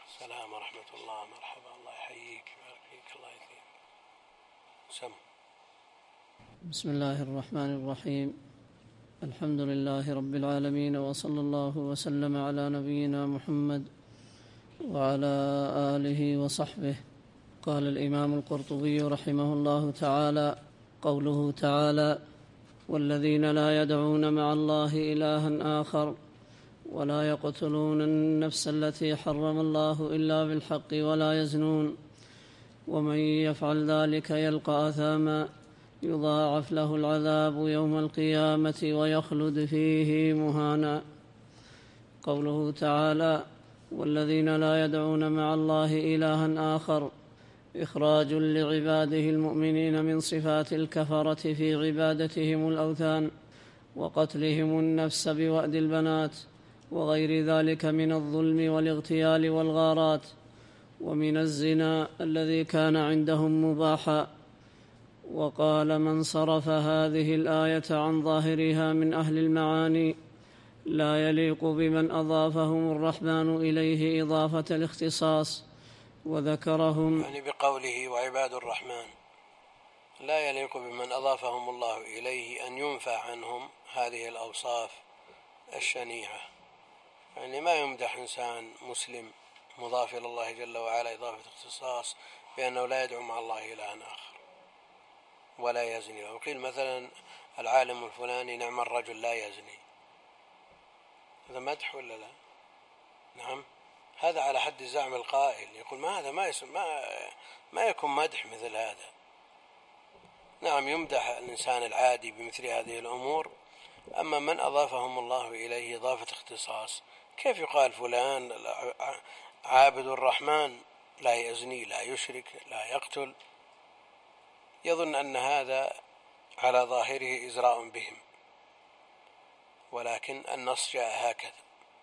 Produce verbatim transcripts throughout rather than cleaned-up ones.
السلام ورحمة الله. مرحبا، الله يحييك ويبارك فيك. الله يثيب. سم. بسم الله الرحمن الرحيم. الحمد لله رب العالمين، وصلى الله وسلم على نبينا محمد وعلى آله وصحبه. قال الإمام القرطبي رحمه الله تعالى: قوله تعالى: والذين لا يدعون مع الله إلها آخر ولا يقتلون النفس التي حرم الله إلا بالحق ولا يزنون ومن يفعل ذلك يلقى أثاما يضاعف له العذاب يوم القيامة ويخلد فيه مهانا. قوله تعالى: والذين لا يدعون مع الله إلها آخر، إخراج لعباده المؤمنين من صفات الكفرة في عبادتهم الأوثان وقتلهم النفس بوأد البنات وغير ذلك من الظلم والاغتيال والغارات، ومن الزنا الذي كان عندهم مباحا. وقال من صرف هذه الآية عن ظاهرها من أهل المعاني: لا يليق بمن أضافهم الرحمن إليه إضافة الاختصاص وذكرهم، يعني بقوله وعباد الرحمن لا يليق بمن أضافهم الله إليه أن ينفى عنهم هذه الأوصاف الشنيعة. يعني ما يمدح إنسان مسلم مضاف إلى الله جل وعلا إضافة اختصاص بأنه لا يدعو مع الله إلها آخر ولا يزني. لو قيل مثلا العالم الفلاني نعم الرجل لا يزني، هذا مدح ولا لا؟ نعم، هذا على حد زعم القائل. يقول ما هذا ما, ما, ما يكون مدح مثل هذا. نعم، يمدح الإنسان العادي بمثل هذه الأمور، أما من أضافهم الله إليه إضافة اختصاص، كيف يقال فلان عابد الرحمن لا يزني لا يشرك لا يقتل؟ يظن أن هذا على ظاهره إزراء بهم، ولكن النص جاء هكذا،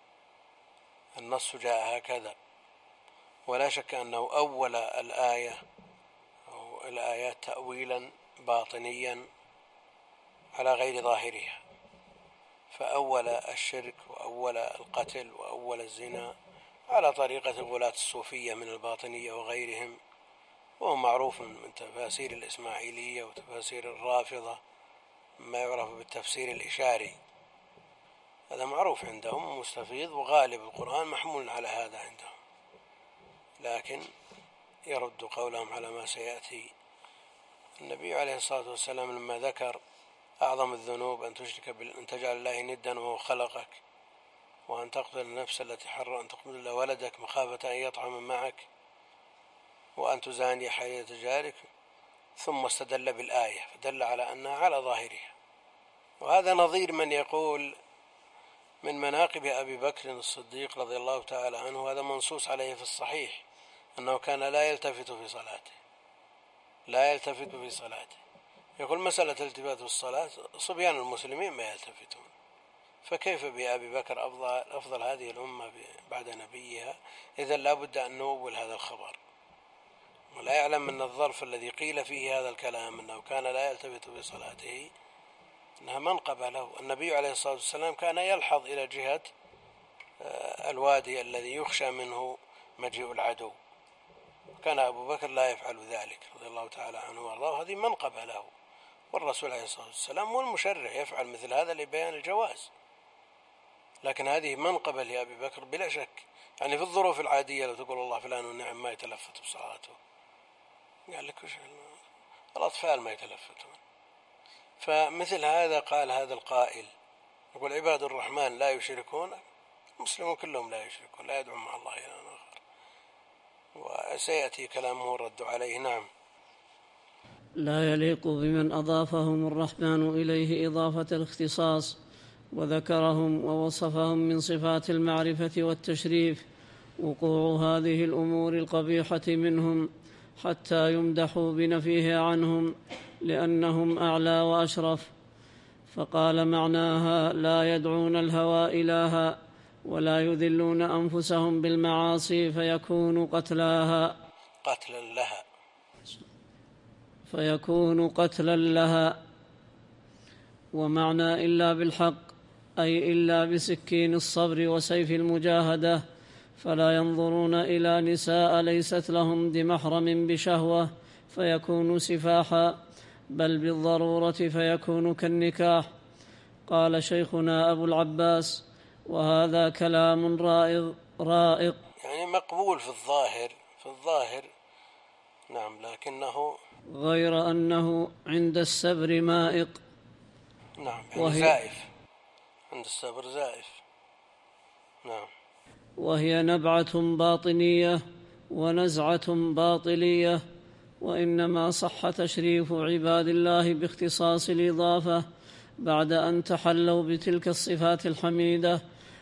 النص جاء هكذا، ولا شك أنه أول الآية أو الآيات تأويلا باطنيا على غير ظاهرها، فأول الشرك وأول القتل وأول الزنا على طريقة الغلاة الصوفية من الباطنية وغيرهم، وهو معروف من تفاسير الإسماعيلية وتفاسير الرافضة ما يعرف بالتفسير الإشاري، هذا معروف عندهم مستفيض، وغالب القرآن محمول على هذا عندهم، لكن يرد قولهم على ما سيأتي. النبي عليه الصلاة والسلام لما ذكر أعظم الذنوب أن تشرك بال... أن تجعل الله ندا وهو خلقك، وأن تقتل النفس التي حر أن تقتل ولدك مخافة أن يطعم معك، وأن تزاني حياة جارك، ثم استدل بالآية فدل على أنها على ظاهرها. وهذا نظير من يقول من مناقب أبي بكر الصديق رضي الله تعالى عنه، هذا منصوص عليه في الصحيح أنه كان لا يلتفت في صلاته، لا يلتفت في صلاته. يقول مسألة التفات في الصلاة صبيان المسلمين ما يلتفتون، فكيف بأبي بكر أفضل, أفضل هذه الأمة بعد نبيها؟ إذا لا بد أن نؤول هذا الخبر، ولا يعلم أن الظرف الذي قيل فيه هذا الكلام أنه كان لا يلتفت في صلاته أنها منقبة له. النبي عليه الصلاة والسلام كان يلحظ إلى جهة الوادي الذي يخشى منه مجيء العدو، كان أبو بكر لا يفعل ذلك رضي الله تعالى عنه وارضاه، هذه منقبة له، والرسول عليه الصلاة والسلام والمشرع يفعل مثل هذا لبيان الجواز، لكن هذه منقبة لأبي بكر بلا شك. يعني في الظروف العادية لو تقول الله فلان ونعم ما يتلفت بصلاته، قال لك وش الأطفال ما يتلفتون. فمثل هذا قال هذا القائل، يقول عباد الرحمن لا يشركون، المسلمون كلهم لا يشركون، لا يدعون مع الله إلى آخر، وسيأتي كلامه الرد عليه. نعم. لا يليق بمن أضافهم الرحمن إليه إضافة الاختصاص وذكرهم ووصفهم من صفات المعرفة والتشريف وقوع هذه الأمور القبيحة منهم حتى يمدحوا بنفيه عنهم لأنهم أعلى وأشرف. فقال معناها لا يدعون الهوى إلها ولا يذلون أنفسهم بالمعاصي فيكون قتلاها قتلا لها فيكون قتلا لها. ومعنى إلا بالحق أي إلا بسكين الصبر وسيف المجاهدة، فلا ينظرون إلى نساء ليست لهم بمحرم بشهوة فيكون سفاحا، بل بالضرورة فيكون كالنكاح. قال شيخنا أبو العباس: وهذا كلام رائق رائق يعني مقبول في الظاهر في الظاهر نعم، لكنه غير أنه عند السبر مائق. نعم، يعني زائف، عند السبر زائف. نعم. وهي نبعة باطنية ونزعة باطلية، وإنما صح تشريف عباد الله باختصاص الإضافة بعد أن تحلوا بتلك الصفات الحميدة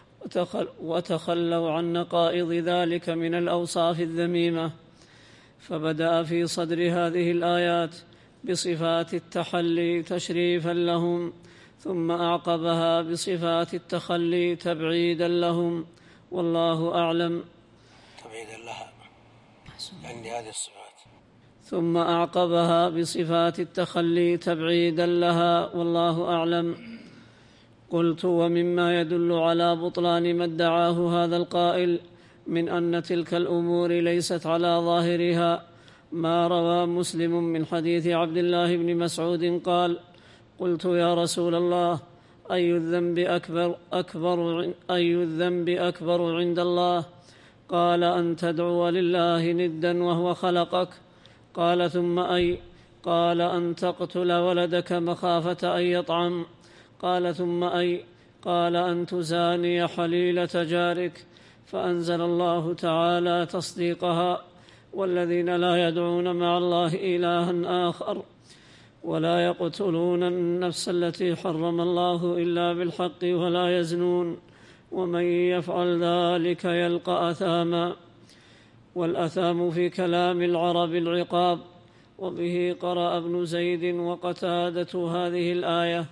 وتخلوا عن نقائض ذلك من الأوصاف الذميمة. فبدأ في صدر هذه الآيات بصفات التحلي تشريفا لهم، ثم أعقبها بصفات التخلي تبعيدا لهم، والله أعلم. تبعيدا لها عندي هذه الصفات. ثم أعقبها بصفات التخلي تبعيدا لها، والله أعلم. قلت: ومما يدل على بطلان ما ادعاه هذا القائل من أن تلك الأمور ليست على ظاهرها ما روى مسلم من حديث عبد الله بن مسعود قال: قلت يا رسول الله، أي الذنب أكبر, أكبر, أي الذنب أكبر عند الله؟ قال: أن تدعو لله ندا وهو خلقك. قال: ثم أي؟ قال: أن تقتل ولدك مخافة أن يطعم. قال: ثم أي؟ قال: أن تزاني حليلة جارك. فأنزل الله تعالى تصديقها: والذين لا يدعون مع الله إلها آخر ولا يقتلون النفس التي حرم الله إلا بالحق ولا يزنون ومن يفعل ذلك يلقى أثاما. والأثام في كلام العرب العقاب، وبه قرأ ابن زيد وقتادة هذه الآية.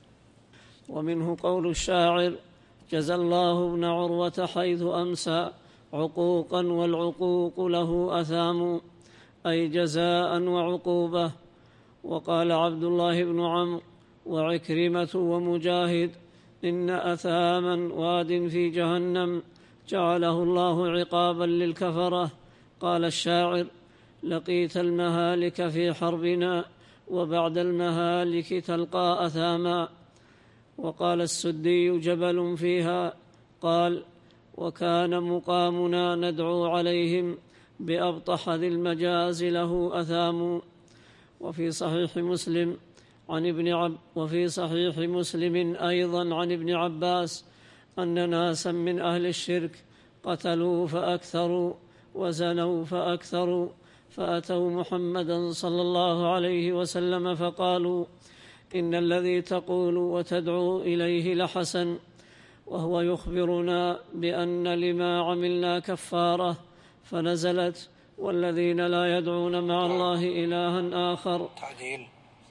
ومنه قول الشاعر: جزى الله ابن عروة حيث أمسى عقوقا والعقوق له أثام، أي جزاء وعقوبة. وقال عبد الله بن عمرو وعكرمة ومجاهد: إن أثاما واد في جهنم جعله الله عقابا للكفرة. قال الشاعر: لقيت المهالك في حربنا وبعد المهالك تلقى أثاما. وقال السدي: جبل فيها. قال: وكان مقامنا ندعو عليهم بأبطح ذي المجاز له أثام. وفي صحيح مسلم عن ابن عب وفي صحيح مسلم أيضا عن ابن عباس أن ناسا من أهل الشرك قتلوا فأكثروا وزنوا فأكثروا، فأتوا محمدا صلى الله عليه وسلم فقالوا: إن الذي تقول وتدعو إليه لحسن، وهو يخبرنا بأن لما عملنا كفارة. فنزلت: والذين لا يدعون مع الله إلها آخر. تعديل.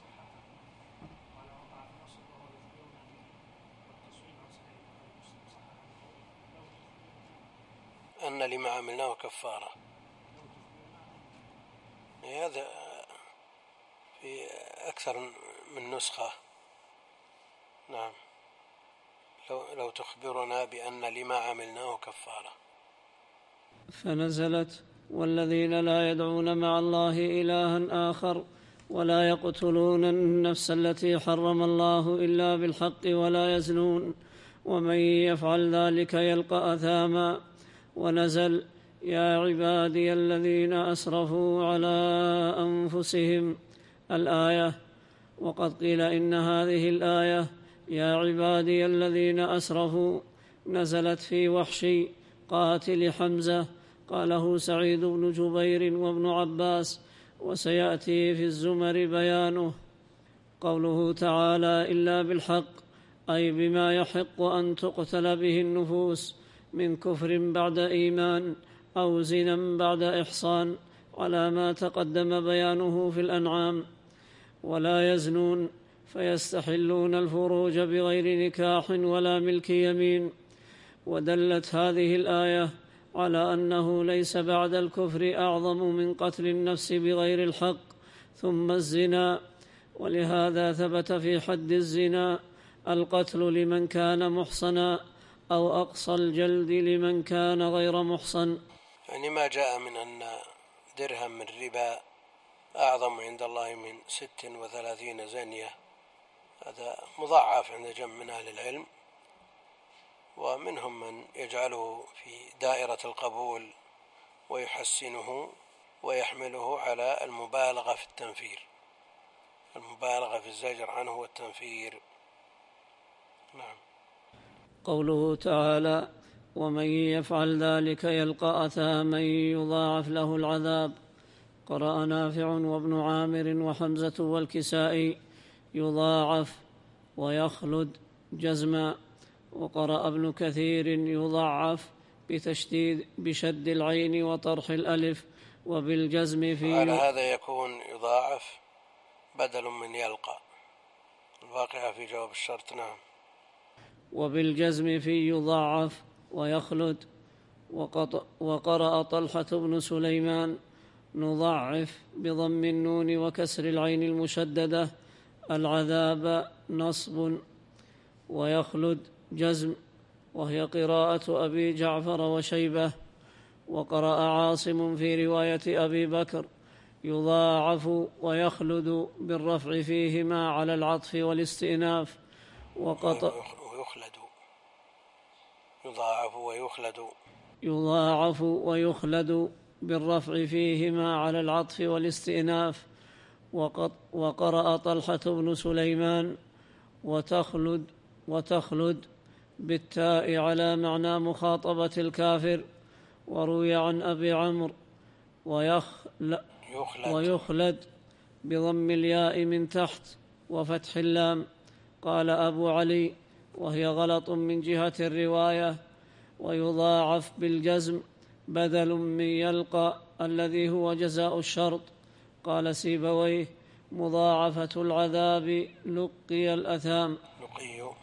أن لما عملناه كفارة، هذا في أكثر من نسخة. نعم، لو, لو تخبرنا بأن لما عملناه كفارة. فنزلت: والذين لا يدعون مع الله إلها آخر ولا يقتلون النفس التي حرم الله إلا بالحق ولا يزنون ومن يفعل ذلك يلقى أثاما. ونزل: يا عبادي الذين أسرفوا على أنفسهم الآية. وقد قيل إن هذه الآية يا عبادي الذين أسرفوا نزلت في وحشي قاتل حمزة، قاله سعيد بن جبير وابن عباس، وسيأتي في الزمر بيانه. قوله تعالى: إلا بالحق، أي بما يحق أن تقتل به النفوس من كفر بعد إيمان أو زنا بعد إحصان، على ما تقدم بيانه في الأنعام. ولا يزنون، فيستحلون الفروج بغير نكاح ولا ملك يمين. ودلت هذه الآية على أنه ليس بعد الكفر أعظم من قتل النفس بغير الحق ثم الزنا، ولهذا ثبت في حد الزنا القتل لمن كان محصنا أو أقصى الجلد لمن كان غير محصن. يعني ما جاء من أن درهم من ربا أعظم عند الله من ست وثلاثين زانية، هذا مضاعف عند جمع من أهل العلم، ومنهم من يجعله في دائرة القبول ويحسنه ويحمله على المبالغة في التنفير، المبالغة في الزجر عنه والتنفير. نعم. قوله تعالى: ومن يفعل ذلك يلقى أثاما يضاعف له العذاب. قرأ نافع وابن عامر وحمزة والكسائي يضاعف ويخلد جزما، وقرأ ابن كثير يضعف بتشديد بشد العين وطرح الألف وبالجزم في. على هذا يكون يضاعف بدل من يلقى، الواقعة في جواب الشرط. نعم. وبالجزم في يضاعف ويخلد. وقرأ طلحة بن سليمان نضعف بضم النون وكسر العين المشددة العذاب نصب، ويخلد جزم، وهي قراءة أبي جعفر وشيبة. وقرأ عاصم في رواية أبي بكر يضاعف ويخلد بالرفع فيهما على العطف والاستئناف. ويخلد يضاعف ويخلد يضاعف ويخلد بالرفع فيهما على العطف والاستئناف. وقرأ طلحة بن سليمان وتخلد وتخلد بالتاء على معنى مخاطبة الكافر. وروي عن أبي عمرو ويخلد, ويخلد بضم الياء من تحت وفتح اللام. قال أبو علي وهي غلط من جهة الرواية. ويضاعف بالجزم بدل من يلقى الذي هو جزاء الشرط. قال سيبويه مضاعفة العذاب لقي الأثام. لقي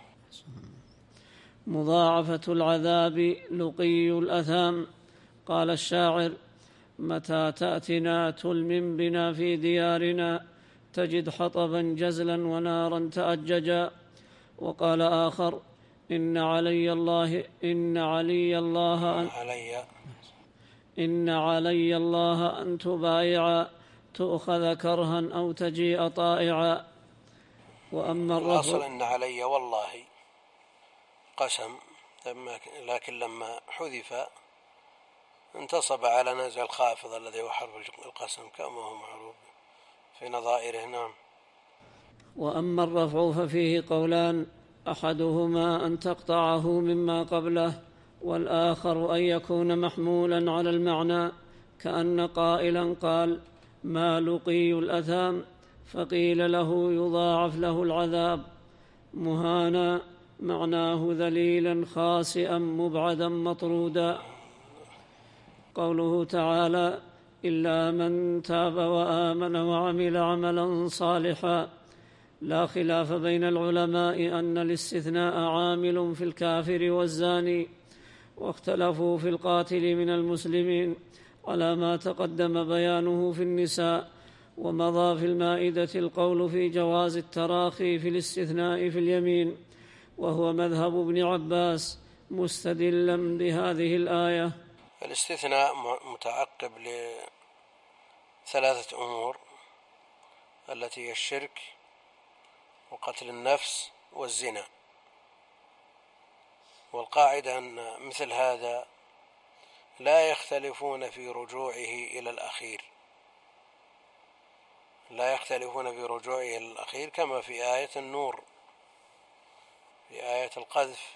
مضاعفة العذاب لقي الأثام. قال الشاعر: متى تأتنا تلم بنا في ديارنا تجد حطبا جزلا ونارا تأججا. وقال آخر: إن علي الله إن علي الله أن علي إن علي الله أن تبايعا تؤخذ كرها أو تجيء طائعا. وأما الرفع الأصل إن علي والله قسم، لكن لما حذف انتصب على نازع الخافض الذي هو حرف القسم كما هو معروف في نظائره. نعم. وأما الرفع ففيه قولان: أحدهما أن تقطعه مما قبله، والآخر أن يكون محمولا على المعنى، كأن قائلا قال: ما لقي الأثام، فقيل له يضاعف له العذاب مهانا، معناه ذليلا خاسئا مبعدا مطرودا. قوله تعالى: إلا من تاب وآمن وعمل عملا صالحا. لا خلاف بين العلماء أن الاستثناء عامل في الكافر والزاني، واختلفوا في القاتل من المسلمين على ما تقدم بيانه في النساء. ومضى في المائدة القول في جواز التراخي في الاستثناء في اليمين، وهو مذهب ابن عباس مستدلا بهذه الآية. الاستثناء متعقب لثلاثة أمور، التي هي الشرك وقتل النفس والزنا. والقاعدة أن مثل هذا لا يختلفون في رجوعه إلى الأخير، لا يختلفون في رجوعه إلى الأخير، كما في آية النور، في آية القذف.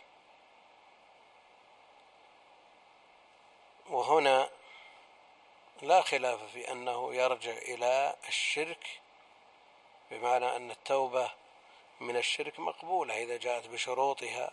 وهنا لا خلاف في أنه يرجع إلى الشرك، بمعنى أن التوبة من الشرك مقبولة إذا جاءت بشروطها.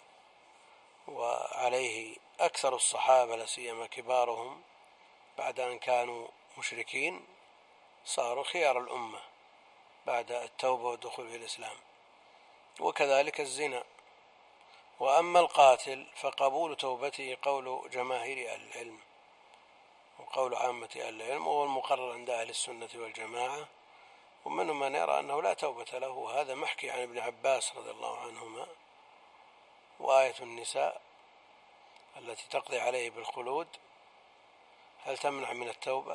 وعليه أكثر الصحابة لا سيما كبارهم بعد أن كانوا مشركين صاروا خيار الأمة بعد التوبة والدخول في الإسلام، وكذلك الزنا. وأما القاتل فقبول توبته قول جماهير أهل العلم وقول عامة أهل العلم، وهو المقرر عند أهل السنة والجماعة. ومنهم من يرى أنه لا توبة له، هذا محكي عن ابن عباس رضي الله عنهما. وآية النساء التي تقضي عليه بالخلود هل تمنع من التوبة؟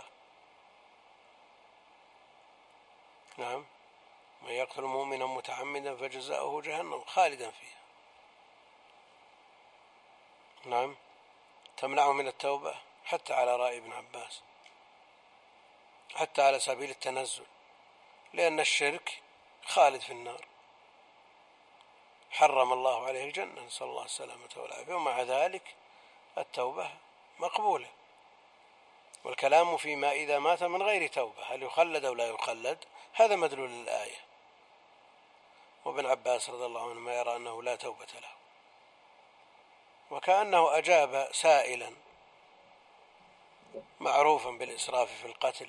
نعم. من يقتل مؤمنا متعمدا فجزاؤه جهنم خالدا فيها. نعم. تمنعه من التوبة حتى على رأي ابن عباس، حتى على سبيل التنزل، لأن الشرك خالد في النار، حرم الله عليه الجنة، نسأل الله السلامة والعافية، ومع ذلك التوبة مقبولة. والكلام فيما إذا مات من غير توبة هل يخلد أو لا يخلد، هذا مدلول الآية. وابن عباس رضي الله عنه ما يرى أنه لا توبة له، وكأنه أجاب سائلا معروفا بالإسراف في القتل،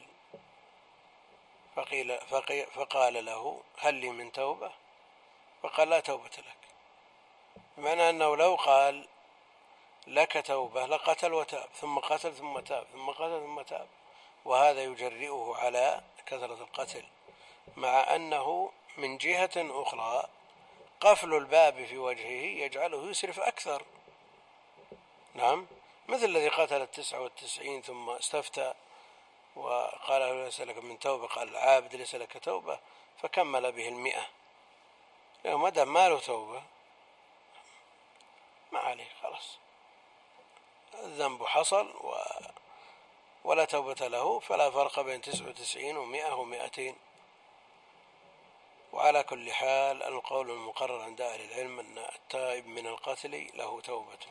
فقيل فقال له هل لي من توبة؟ فقال لا توبة لك، بمعنى أنه لو قال لك توبة لقتل وتاب، ثم قتل ثم تاب، ثم قتل ثم تاب، وهذا يجرئه على كثرة القتل، مع أنه من جهة أخرى قفل الباب في وجهه يجعله يسرف أكثر. نعم، مثل الذي قتل التسعة والتسعين ثم استفتى وقال له ليس لك من توبة، قال العابد ليس لك توبة، فكمل به المئة، لأنه ما دام ما له توبة ما عليه، خلاص الذنب حصل و... ولا توبة له، فلا فرق بين تسعة وتسعين ومئة ومئتين. وعلى كل حال القول المقرر عند أهل العلم أن التائب من القتل له توبته،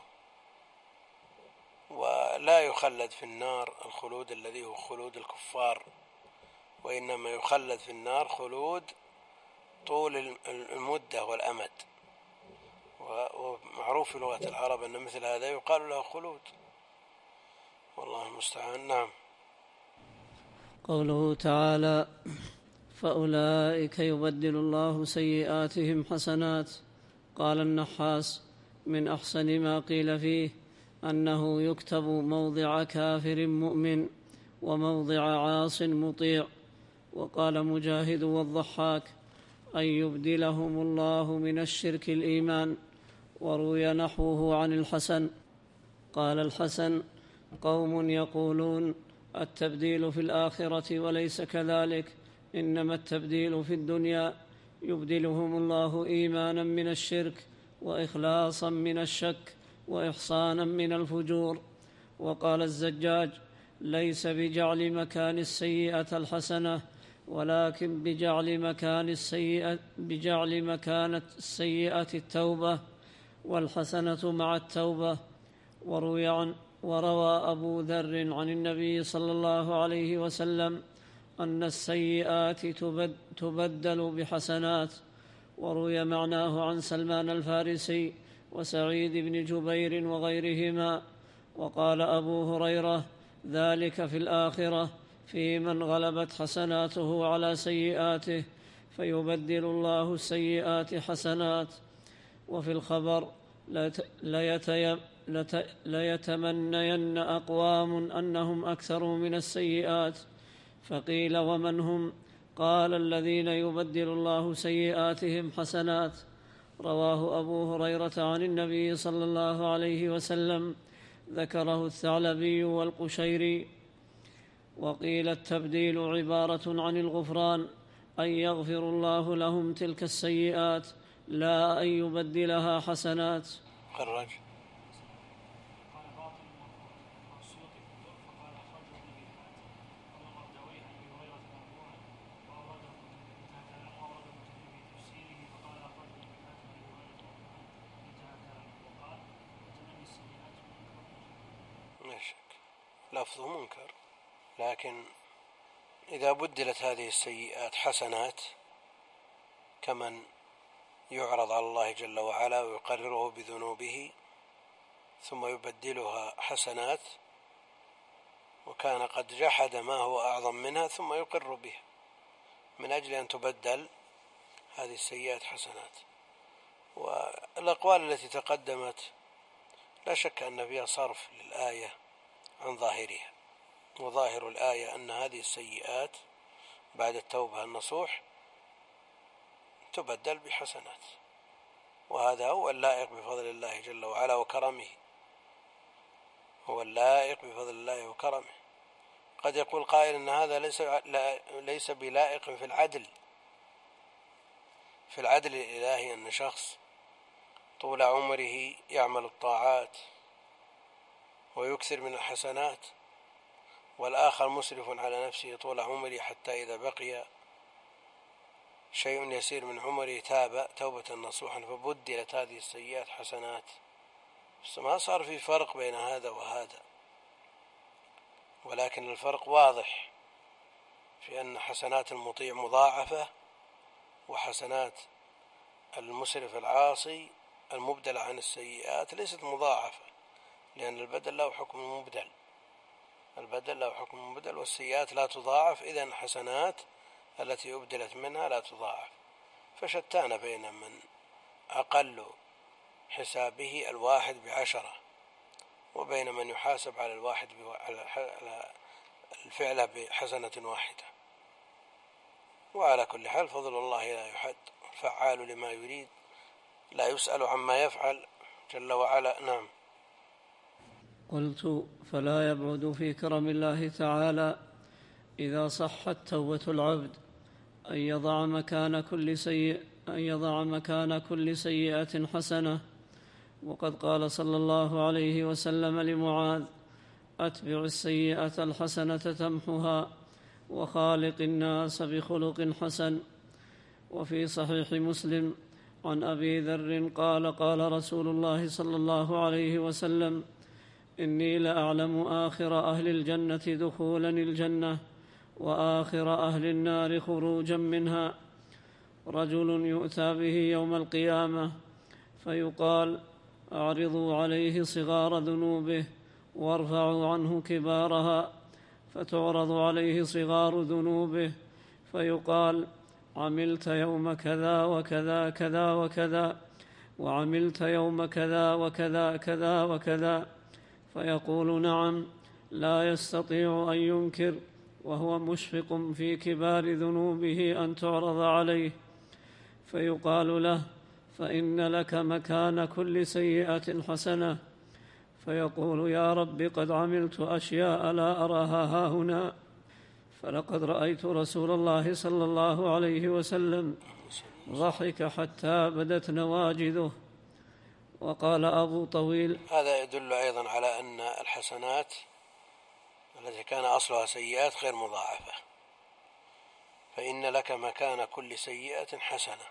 ولا يخلد في النار الخلود الذي هو خلود الكفار، وإنما يخلد في النار خلود طول المدة والأمد. ومعروف في لغة العرب أن مثل هذا يقال له خلود، والله المستعان. نعم. قوله تعالى فأولئك يبدل الله سيئاتهم حسنات. قال النحاس من أحسن ما قيل فيه أنه يكتب موضع كافر مؤمن وموضع عاص مطيع. وقال مجاهد والضحاك أن يبدلهم الله من الشرك الإيمان. وروي نحوه عن الحسن. قال الحسن قوم يقولون التبديل في الآخرة وليس كذلك، إنما التبديل في الدنيا، يبدلهم الله إيمانا من الشرك وإخلاصا من الشك وإحصانا من الفجور. وقال الزجاج ليس بجعل مكان السيئة الحسنة، ولكن بجعل مكان السيئة بجعل مكان السيئة التوبة، والحسنة مع التوبة. وروي عن وروى أبو ذر عن النبي صلى الله عليه وسلم أن السيئات تبدل بحسنات. وروي معناه عن سلمان الفارسي وسعيد بن جبير وغيرهما. وقال أبو هريرة ذلك في الآخرة في من غلبت حسناته على سيئاته فيبدل الله السيئات حسنات. وفي الخبر ليتمنين أقوام أنهم أكثروا من السيئات. فقيل ومن هم؟ قال الذين يبدل الله سيئاتهم حسنات. رواه أبو هريرة عن النبي صلى الله عليه وسلم، ذكره الثعلبي والقشيري. وقيل التبديل عبارة عن الغفران، أن يغفر الله لهم تلك السيئات لا أن يبدلها حسنات. خرج. لفظه منكر، لكن إذا بدلت هذه السيئات حسنات كمن يعرض على الله جل وعلا ويقرره بذنوبه ثم يبدلها حسنات، وكان قد جحد ما هو أعظم منها ثم يقر بها من أجل أن تبدل هذه السيئات حسنات. والأقوال التي تقدمت لا شك أن فيها صرف للآية عن ظاهرها، وظاهر الآية أن هذه السيئات بعد التوبة النصوح تبدل بحسنات، وهذا هو اللائق بفضل الله جل وعلا وكرمه. هو اللائق بفضل الله وكرمه. قد يقول قائل أن هذا ليس ليس بلائق في العدل في العدل الإلهي، أن شخص طول عمره يعمل الطاعات ويكثر من الحسنات، والآخر مسرف على نفسه طول عمره حتى إذا بقي شيء يسير من عمره تاب توبة نصوحا فبدلت هذه السيئات حسنات. بس ما صار في فرق بين هذا وهذا، ولكن الفرق واضح في أن حسنات المطيع مضاعفة، وحسنات المسرف العاصي المبدل عن السيئات ليست مضاعفة، لأن البدل له حكم مبدل البدل له حكم مبدل والسيئات لا تضاعف، إذن الحسنات التي أبدلت منها لا تضاعف. فشتان بين من أقل حسابه الواحد بعشرة وبين من يحاسب على الواحد على الفعل بحسنة واحدة. وعلى كل حال فضل الله لا يحد، فعال لما يريد، لا يسأل عما يفعل جل وعلا. نعم. قلت: فلا يبعد في كرم الله تعالى إذا صحت توبة العبد أن يضع مكان كل سيئة أن يضع مكان كل سيئة حسنة. وقد قال صلى الله عليه وسلم لمعاذ: أتبع السيئة الحسنة تمحها وخالق الناس بخلق حسن. وفي صحيح مسلم عن أبي ذر قال: قال رسول الله صلى الله عليه وسلم: إني لأعلم آخر أهل الجنة دخولا الجنة وآخر أهل النار خروجا منها. رجل يؤتى به يوم القيامة فيقال: أعرضوا عليه صغار ذنوبه وارفعوا عنه كبارها، فتعرض عليه صغار ذنوبه فيقال: عملت يوم كذا وكذا كذا وكذا، وعملت يوم كذا وكذا كذا وكذا، فيقول: نعم، لا يستطيع أن ينكر، وهو مشفق في كبار ذنوبه أن تعرض عليه. فيقال له: فإن لك مكان كل سيئة حسنة. فيقول: يا رب، قد عملت أشياء لا أراها هاهنا. فلقد رأيت رسول الله صلى الله عليه وسلم ضحك حتى بدت نواجذه. وقال أبو طويل: هذا يدل أيضا على أن الحسنات التي كان أصلها سيئات غير مضاعفة. فإن لك مكان كل سيئة حسنة،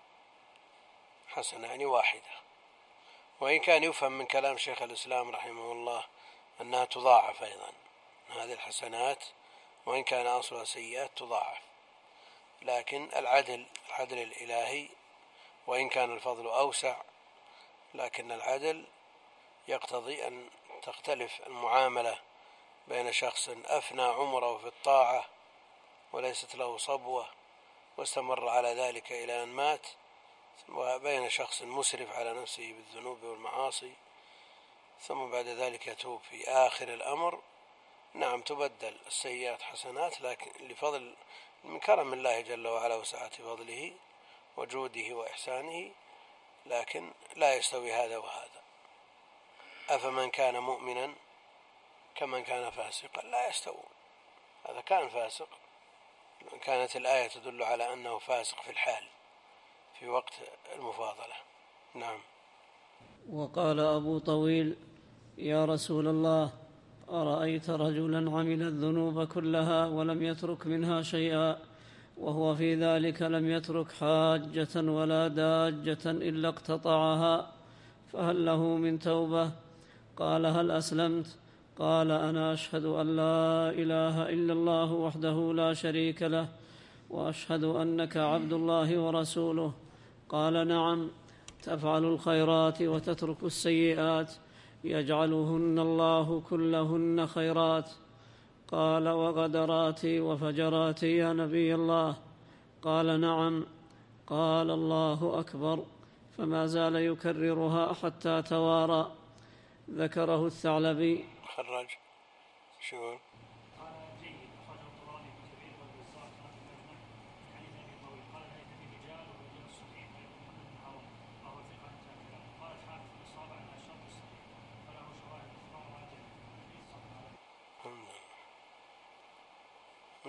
حسنة يعني واحدة. وإن كان يفهم من كلام شيخ الإسلام رحمه الله أنها تضاعف أيضا، هذه الحسنات وإن كان أصلها سيئات تضاعف، لكن العدل العدل الإلهي وإن كان الفضل أوسع، لكن العدل يقتضي أن تختلف المعاملة بين شخص أفنى عمره في الطاعة وليست له صبوة واستمر على ذلك إلى أن مات، وبين شخص مسرف على نفسه بالذنوب والمعاصي ثم بعد ذلك يتوب في آخر الأمر. نعم، تبدل السيئات حسنات، لكن لفضل من كرم الله جل وعلا وسعة فضله وجوده وإحسانه، لكن لا يستوي هذا وهذا. أفمن كان مؤمنا كمن كان فاسقا لا يستوون. هذا كان فاسق، كانت الآية تدل على أنه فاسق في الحال في وقت المفاضلة. نعم. وقال أبو طويل: يا رسول الله، أرأيت رجلا عمل الذنوب كلها ولم يترك منها شيئا، وهو في ذلك لم يترك حاجة ولا داجة إلا اقتطعها، فهل له من توبة؟ قال: هل أسلمت؟ قال: أنا أشهد أن لا إله إلا الله وحده لا شريك له، وأشهد أنك عبد الله ورسوله. قال: نعم، تفعل الخيرات وتترك السيئات، يجعلهن الله كلهن خيرات. قال: وغدراتي وفجراتي يا نبي الله؟ قال: نعم. قال: الله أكبر. فما زال يكررها حتى توارى. ذكره الثعلبي. خرج شو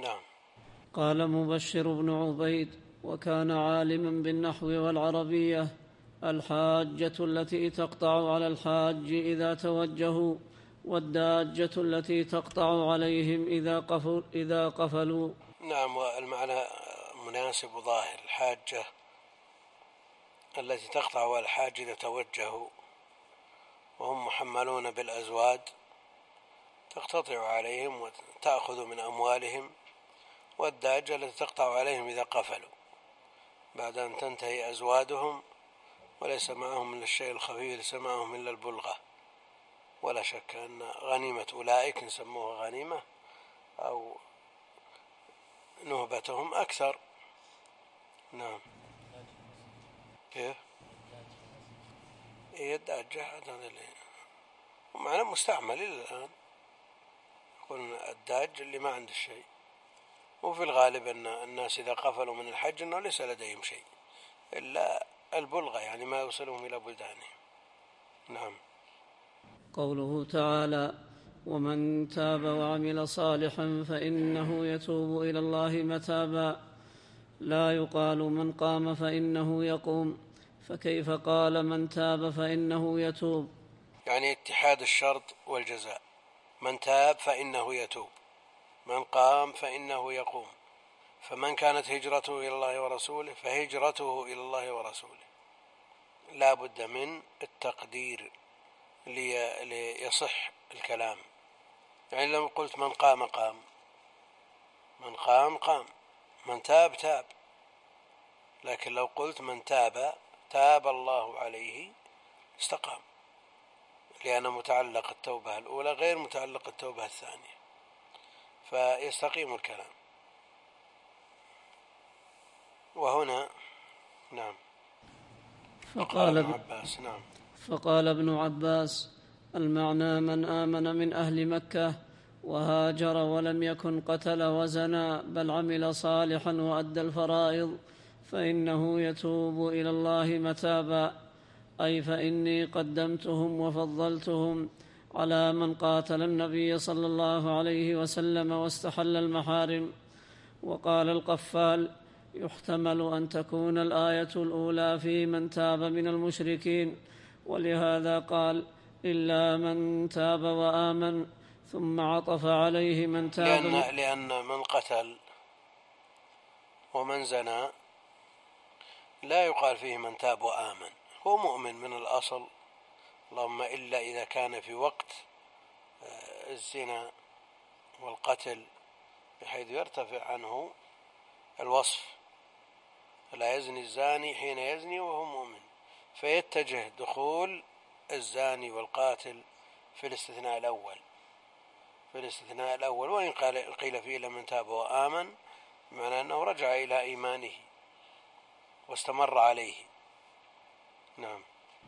نعم. قال مبشر بن عبيد: وكان عالما بالنحو والعربية: الحاجة التي تقطع على الحاج إذا توجهوا، والداجة التي تقطع عليهم إذا قفل إذا قفلوا. نعم، والمعنى مناسب وظاهر. الحاجة التي تقطع على الحاج إذا توجهوا وهم محملون بالأزواد، تقتطع عليهم وتأخذ من أموالهم، والداجة التي تقطع عليهم إذا قفلوا بعد أن تنتهي أزوادهم وليس معهم إلا الشيء الخفيف، ليس معهم إلا البلغة. ولا شك أن غنيمة أولئك نسموها غنيمة أو نهبتهم أكثر. نعم. كيف؟ إيه الداجة هذا اللي ومعنى مستعمل إلى الآن، يقولون الداج اللي ما عنده شيء. وفي الغالب أن الناس إذا قفلوا من الحج أنه ليس لديهم شيء إلا البلغة، يعني ما يوصلهم إلى بلدانهم. نعم. قوله تعالى: ومن تاب وعمل صالحا فإنه يتوب إلى الله متابا، لا يقال من قام فإنه يقوم، فكيف قال من تاب فإنه يتوب؟ يعني اتحاد الشرط والجزاء. من تاب فإنه يتوب، من قام فإنه يقوم. فمن كانت هجرته إلى الله ورسوله فهجرته إلى الله ورسوله. لا بد من التقدير ليصح الكلام. يعني لو قلت من قام قام، من قام قام، من تاب تاب. لكن لو قلت من تاب تاب الله عليه استقام، لأن متعلق التوبة الأولى غير متعلق التوبة الثانية، فيستقيم الكلام. وهنا نعم. فقال ابن عباس نعم فقال ابن عباس: المعنى من آمن من أهل مكة وهاجر ولم يكن قتل وزنى، بل عمل صالحا وأدى الفرائض، فإنه يتوب إلى الله متابا، أي فإني قدمتهم وفضلتهم على من قاتل النبي صلى الله عليه وسلم واستحل المحارم. وقال القفال: يحتمل أن تكون الآية الأولى في من تاب من المشركين، ولهذا قال: إلا من تاب وآمن، ثم عطف عليه من تاب. لأن, لأن من قتل ومن زنى لا يقال فيه من تاب وآمن، هو مؤمن من الأصل، اللهم إلا إذا كان في وقت الزنا والقتل بحيث يرتفع عنه الوصف، فلا يزني الزاني حين يزني وهو مؤمن، فيتجه دخول الزاني والقاتل في الاستثناء الأول في الاستثناء الأول وإن قيل فيه لمن تاب وآمن، بمعنى أنه رجع إلى إيمانه واستمر عليه. نعم.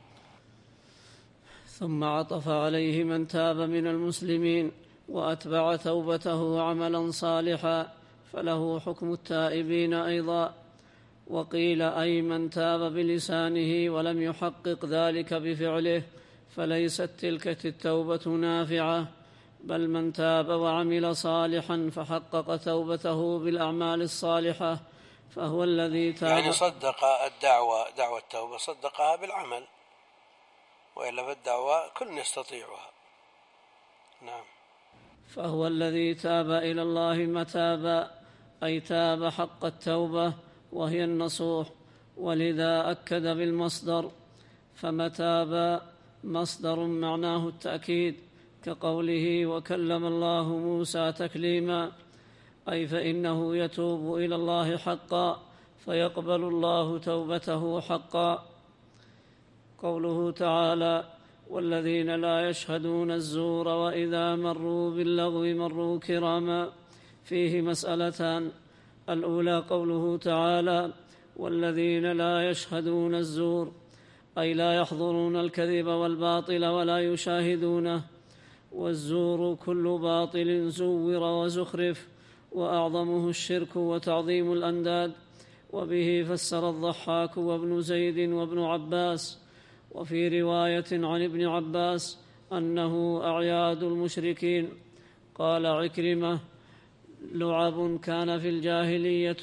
ثم عطف عليه من تاب من المسلمين وأتبع توبته عملا صالحا، فله حكم التائبين أيضا. وقيل: أي من تاب بلسانه ولم يحقق ذلك بفعله، فليست تلك التوبة نافعة، بل من تاب وعمل صالحا فحقق توبته بالأعمال الصالحة فهو الذي تاب. يعني صدق الدعوة، دعوة التوبة صدقها بالعمل، وإلا فالدعوة كل يستطيعها. نعم. فهو الذي تاب إلى الله متابا، أي تاب حق التوبة وهي النصوح، ولذا أكد بالمصدر. فمتاب مصدر معناه التأكيد، كقوله: وكلم الله موسى تكليما، أي فإنه يتوب إلى الله حقا، فيقبل الله توبته حقا. قوله تعالى: والذين لا يشهدون الزور وإذا مروا باللغو مروا كراما، فيه مسألتان: الأولى قوله تعالى: والذين لا يشهدون الزور، أي لا يحضرون الكذب والباطل ولا يشاهدونه، والزور كل باطل زور وزخرف، وأعظمه الشرك وتعظيم الأنداد. وبه فسر الضحاك وابن زيد وابن عباس. وفي رواية عن ابن عباس أنه أعياد المشركين. قال عكرمة: لعب كان في الجاهلية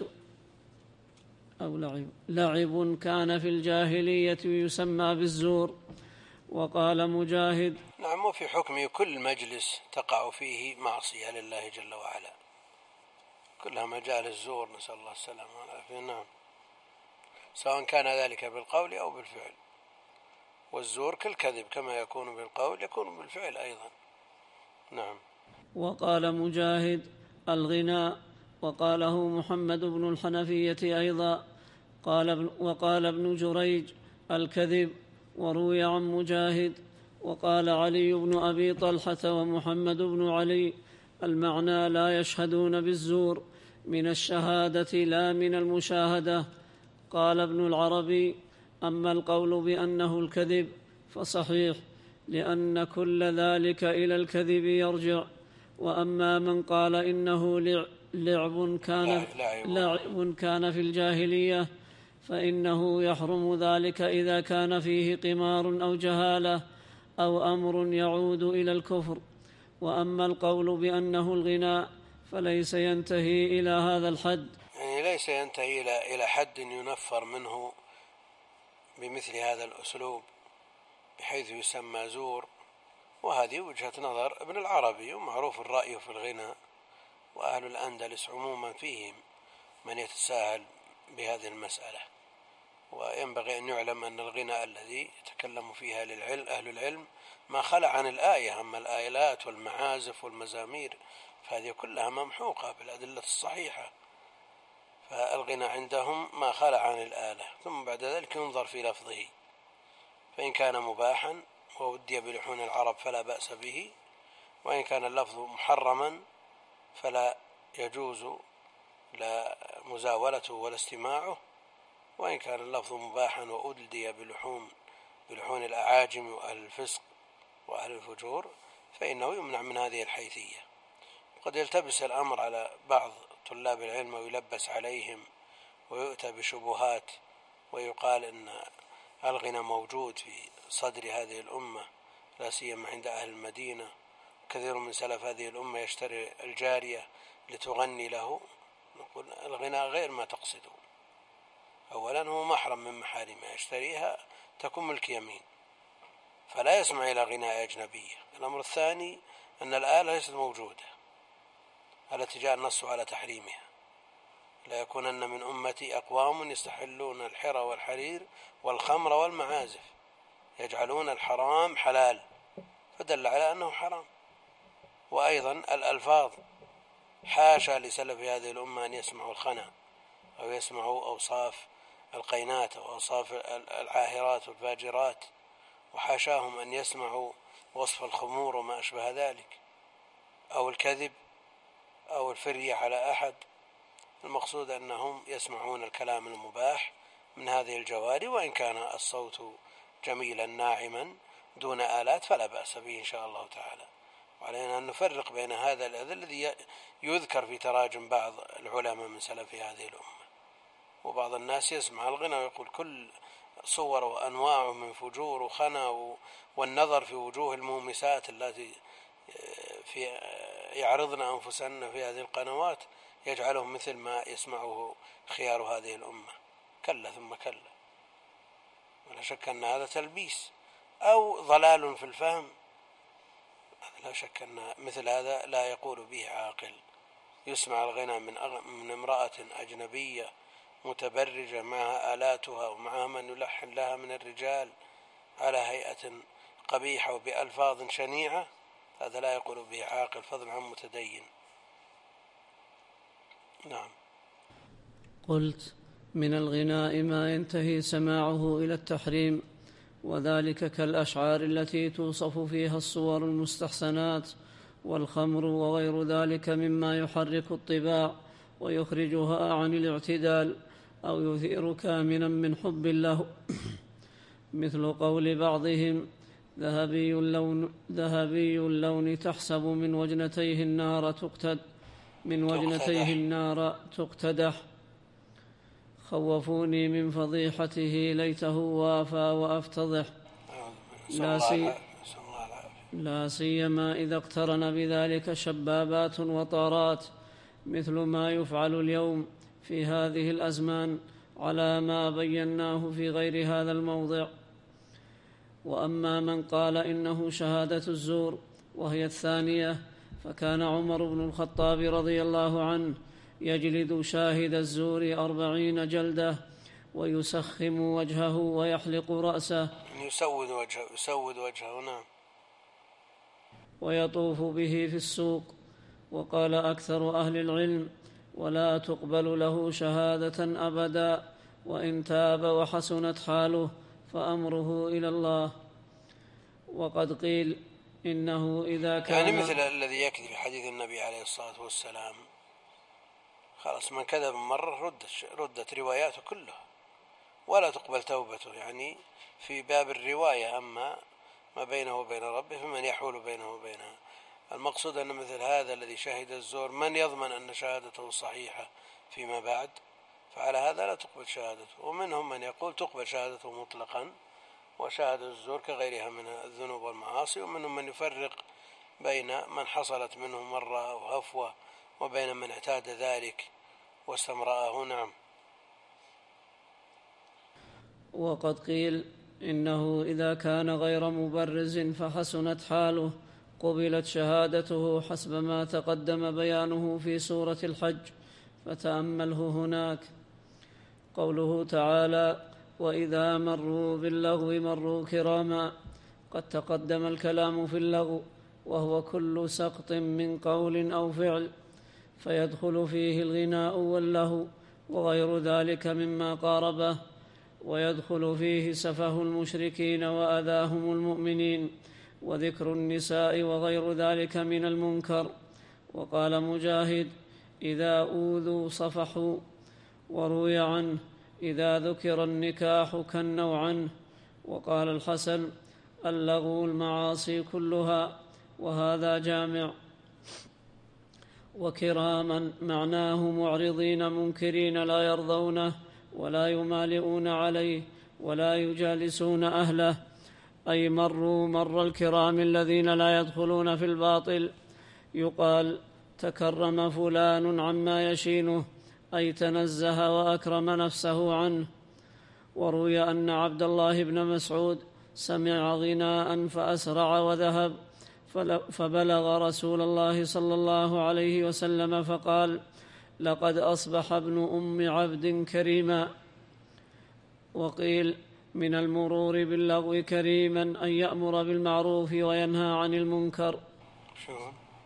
أو لعب, لعب كان في الجاهلية يسمى بالزور. وقال مجاهد: نعم، وفي حكمه كل مجلس تقع فيه معصية لله جل وعلا، كلها مجال الزور، نسأل الله السلامة والعافية. نعم، سواء كان ذلك بالقول أو بالفعل، والزور كالكذب كما يكون بالقول يكون بالفعل أيضا. نعم. وقال مجاهد: الغناء. وقاله محمد بن الحنفية أيضا. قال وقال ابن جريج: الكذب. وروي عن مجاهد. وقال علي بن أبي طلحة ومحمد بن علي: المعنى لا يشهدون بالزور، من الشهادة لا من المشاهدة. قال ابن العربي: أما القول بأنه الكذب فصحيح، لأن كل ذلك إلى الكذب يرجع. وأما من قال إنه لعب كان, لعب كان في الجاهلية فإنه يحرم ذلك إذا كان فيه قمار أو جهالة أو أمر يعود إلى الكفر. وأما القول بأنه الغناء فليس ينتهي إلى هذا الحد، يعني ليس ينتهي إلى حد ينفر منه بمثل هذا الأسلوب بحيث يسمى زور. وهذه وجهة نظر ابن العربي، ومعروف الرأي في الغناء، وأهل الأندلس عموما فيهم من يتساهل بهذه المسألة. وينبغي أن يعلم أن الغناء الذي يتكلم فيها أهل العلم ما خلع عن الآية. أما الآيات والمعازف والمزامير فهذه كلها ممحوقة بالأدلة الصحيحة، فالغناء عندهم ما خلع عن الآلة. ثم بعد ذلك ينظر في لفظه، فإن كان مباحا وودي بلحون العرب فلا بأس به، وإن كان اللفظ محرما فلا يجوز لا مزاولته ولا استماعه، وإن كان اللفظ مباحا وأدلي بلحون بلحون الأعاجم وأهل الفسق وأهل الفجور فإنه يمنع من هذه الحيثية. قد يلتبس الأمر على بعض طلاب العلم ويلبس عليهم ويؤتى بشبهات، ويقال إن الغنى موجود في صدر هذه الأمة لا سيما عند أهل المدينة، كثير من سلف هذه الأمة يشتري الجارية لتغني له. نقول الغناء غير ما تقصده. أولا هو محرم من محارمها، يشتريها تكون ملك يمين فلا يسمع إلى غناء أجنبية. الأمر الثاني أن الآلة ليست موجودة التي جاء النص على تحريمها. لا يكونن من أمتي أقوام يستحلون الحرى والحرير والخمر والمعازف يجعلون الحرام حلال، فدل على أنه حرام. وأيضا الألفاظ، حاشا لسلف هذه الأمة أن يسمعوا الخنا أو يسمعوا أوصاف القينات أو أوصاف العاهرات والفاجرات، وحاشاهم أن يسمعوا وصف الخمور وما أشبه ذلك، أو الكذب أو الفرية على أحد. المقصود أنهم يسمعون الكلام المباح من هذه الجواري، وإن كان الصوت جميلا ناعما دون آلات فلا بأس به إن شاء الله تعالى. وعلينا أن نفرق بين هذا الذي يذكر في تراجم بعض العلماء من سلف هذه الأمة، وبعض الناس يسمع الغنى ويقول كل صور وأنواع من فجور وخنا والنظر في وجوه المومسات التي في يعرضن أنفسهن في هذه القنوات يجعلهم مثل ما يسمعه خيار هذه الأمة. كلا ثم كلا، ولا شك أن هذا تلبيس أو ضلال في الفهم. لا شك أن مثل هذا لا يقول به عاقل. يسمع الغنى من, من امرأة أجنبية متبرجة معها آلاتها ومعها من يلحن لها من الرجال على هيئة قبيحة وبألفاظ شنيعة، هذا لا يقول به عاقل فضلا عن متدين. نعم. قلت: من الغناء ما ينتهي سماعه إلى التحريم، وذلك كالأشعار التي توصف فيها الصور المستحسنات والخمر وغير ذلك مما يحرك الطباع ويخرجها عن الاعتدال أو يثير كامنا من حب له، مثل قول بعضهم: ذهبي اللون, ذهبي اللون تحسب من وجنتيه النار تقتد من وجنتيه النار تقتدح. خوفوني من فضيحته ليته وافى وأفتضح. لا, سي لا سيما إذا اقترن بذلك شبابات وطارات مثل ما يفعل اليوم في هذه الأزمان على ما بيناه في غير هذا الموضع. وأما من قال إنه شهادة الزور وهي الثانية، فكان عمر بن الخطاب رضي الله عنه يجلد شاهد الزور أربعين جلدة ويسخم وجهه ويحلق رأسه، يسود وجهه يسود وجهه نعم، ويطوف به في السوق. وقال أكثر أهل العلم: ولا تقبل له شهادة أبدا، وإن تاب وحسنت حاله فأمره إلى الله. وقد قيل إنه إذا كان يعني مثل الذي يكذب في حديث النبي عليه الصلاة والسلام، خلاص من كذب مرة ردت, ردت رواياته كلها ولا تقبل توبته، يعني في باب الرواية. أما ما بينه وبين ربه فمن يحول بينه وبينها. المقصود أن مثل هذا الذي شهد الزور من يضمن أن شهادته صحيحة فيما بعد؟ فعلى هذا لا تقبل شهادته. ومنهم من يقول تقبل شهادته مطلقا، وشهادة الزور كغيرها من الذنوب والمعاصي. ومنهم من يفرق بين من حصلت منه مرة أو هفوة وبين من اعتاد ذلك واستمرأه. نعم. وقد قيل إنه إذا كان غير مبرز فحسنت حاله قبلت شهادته حسب ما تقدم بيانه في سورة الحج، فتأمله هناك. قوله تعالى: وإذا مروا باللغو مروا كراما. قد تقدم الكلام في اللغو، وهو كل سقط من قول أو فعل، فيدخل فيه الغناء واللهو وغير ذلك مما قاربه، ويدخل فيه سفه المشركين وأذاهم المؤمنين وذكر النساء وغير ذلك من المنكر. وقال مجاهد: إذا أوذوا صفحوا. وروي عنه: إذا ذكر النكاح كنوا عنه. وقال الحسن: اللغو المعاصي كلها، وهذا جامع. وكراما معناه معرضين منكرين لا يرضونه ولا يمالئون عليه ولا يجالسون أهله، أي مروا مر الكرام الذين لا يدخلون في الباطل. يقال: تكرم فلان عما يشينه، أي تنزه وأكرم نفسه عنه. وروي أن عبد الله بن مسعود سمع غناء فأسرع وذهب، فبلغ رسول الله صلى الله عليه وسلم فقال: لقد أصبح ابن أم عبد كريما. وقيل: من المرور باللغو كريما أن يأمر بالمعروف وينهى عن المنكر. شو؟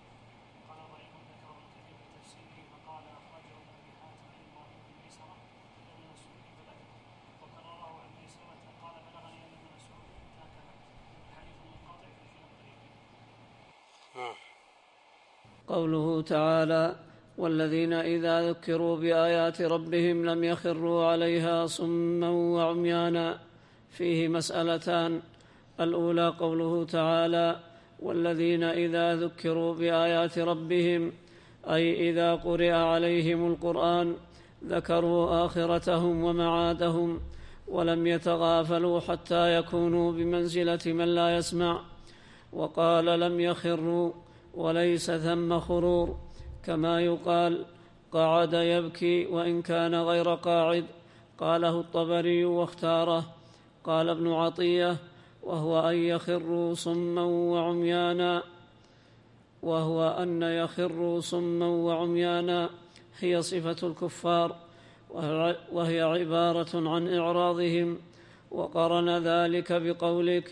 قوله تعالى: والذين إذا ذكروا بآيات ربهم لم يخروا عليها صما وعميانا، فيه مسألتان. الأولى قوله تعالى: والذين إذا ذكروا بآيات ربهم، أي إذا قرئ عليهم القرآن ذكروا آخرتهم ومعادهم، ولم يتغافلوا حتى يكونوا بمنزلة من لا يسمع. وقال: لم يخروا، وليس ثم خرور، كما يقال: قعد يبكي وإن كان غير قاعد. قاله الطبري واختاره. قال ابن عطية: وهو أن يخروا صما وعميانا، وهو أن يخروا صما وعميانا هي صفة الكفار، وهي عبارة عن إعراضهم. وقرن ذلك بقولك: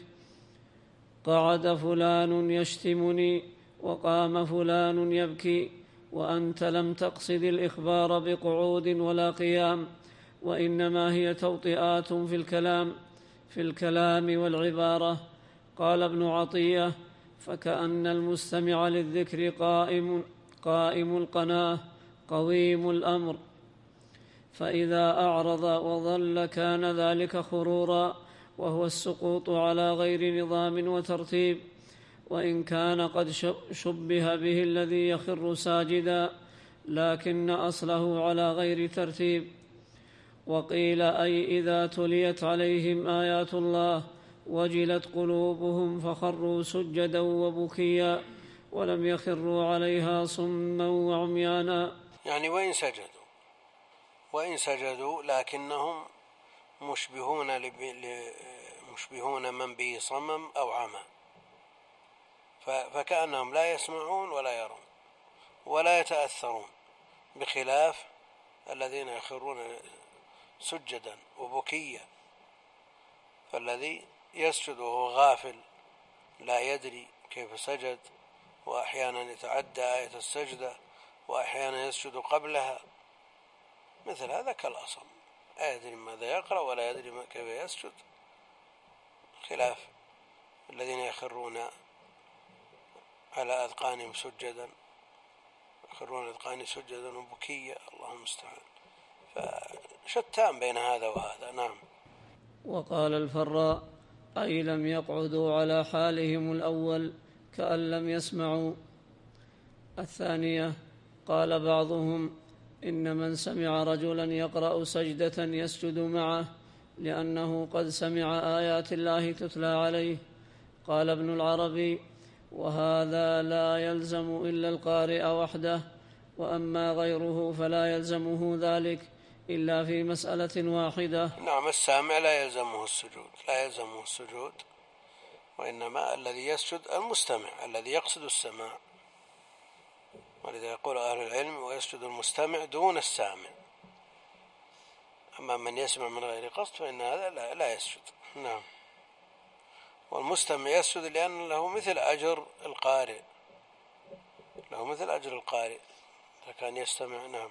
قعد فلان يشتمني وقام فلان يبكي، وأنت لم تقصد الإخبار بقعود ولا قيام، وإنما هي توطئات في الكلام في الكلام والعبارة. قال ابن عطية: فكأن المستمع للذكر قائم قائم القناة قويم الأمر، فإذا أعرض وظل كان ذلك خرورا، وهو السقوط على غير نظام وترتيب، وإن كان قد شبه به الذي يخر ساجدا، لكن أصله على غير ترتيب. وقيل: أي إذا تليت عليهم آيات الله وجلت قلوبهم فخروا سجدا وبكيا، ولم يخروا عليها صما وعميانا. يعني وإن سجدوا وإن سجدوا لكنهم مشبهون لب... مشبهون من به صمم أو عمى، فكأنهم لا يسمعون ولا يرون ولا يتأثرون، بخلاف الذين يخرون سجدا وبكيا. فالذي يسجد وهو غافل لا يدري كيف سجد، وأحيانا يتعدى آية السجدة وأحيانا يسجد قبلها، مثل هذا كالأصم، لا يدري ماذا يقرأ ولا يدري كيف يسجد، خلاف الذين يخرون على أذقانهم سجدا يخرون أذقانهم سجدا وبكيا، الله المستعان. فشتان بين هذا وهذا. نعم. وقال الفراء: أي لم يقعدوا على حالهم الأول كأن لم يسمعوا. الثانية: قال بعضهم: إن من سمع رجلا يقرأ سجدة يسجد معه لأنه قد سمع آيات الله تتلى عليه. قال ابن العربي: وهذا لا يلزم إلا القارئ وحده، وأما غيره فلا يلزمه ذلك إلا في مسألة واحدة. نعم، السامع لا يلزمه السجود لا يلزمه السجود وإنما الذي يسجد المستمع الذي يقصد السماع، ولذا يقول أهل العلم: ويسجد المستمع دون السامع. أما من يسمع من غير قصد فإن هذا لا, لا يسجد. نعم. والمستمع يسجد لأن له مثل أجر القارئ له مثل أجر القارئ إذا كان يستمع. نعم.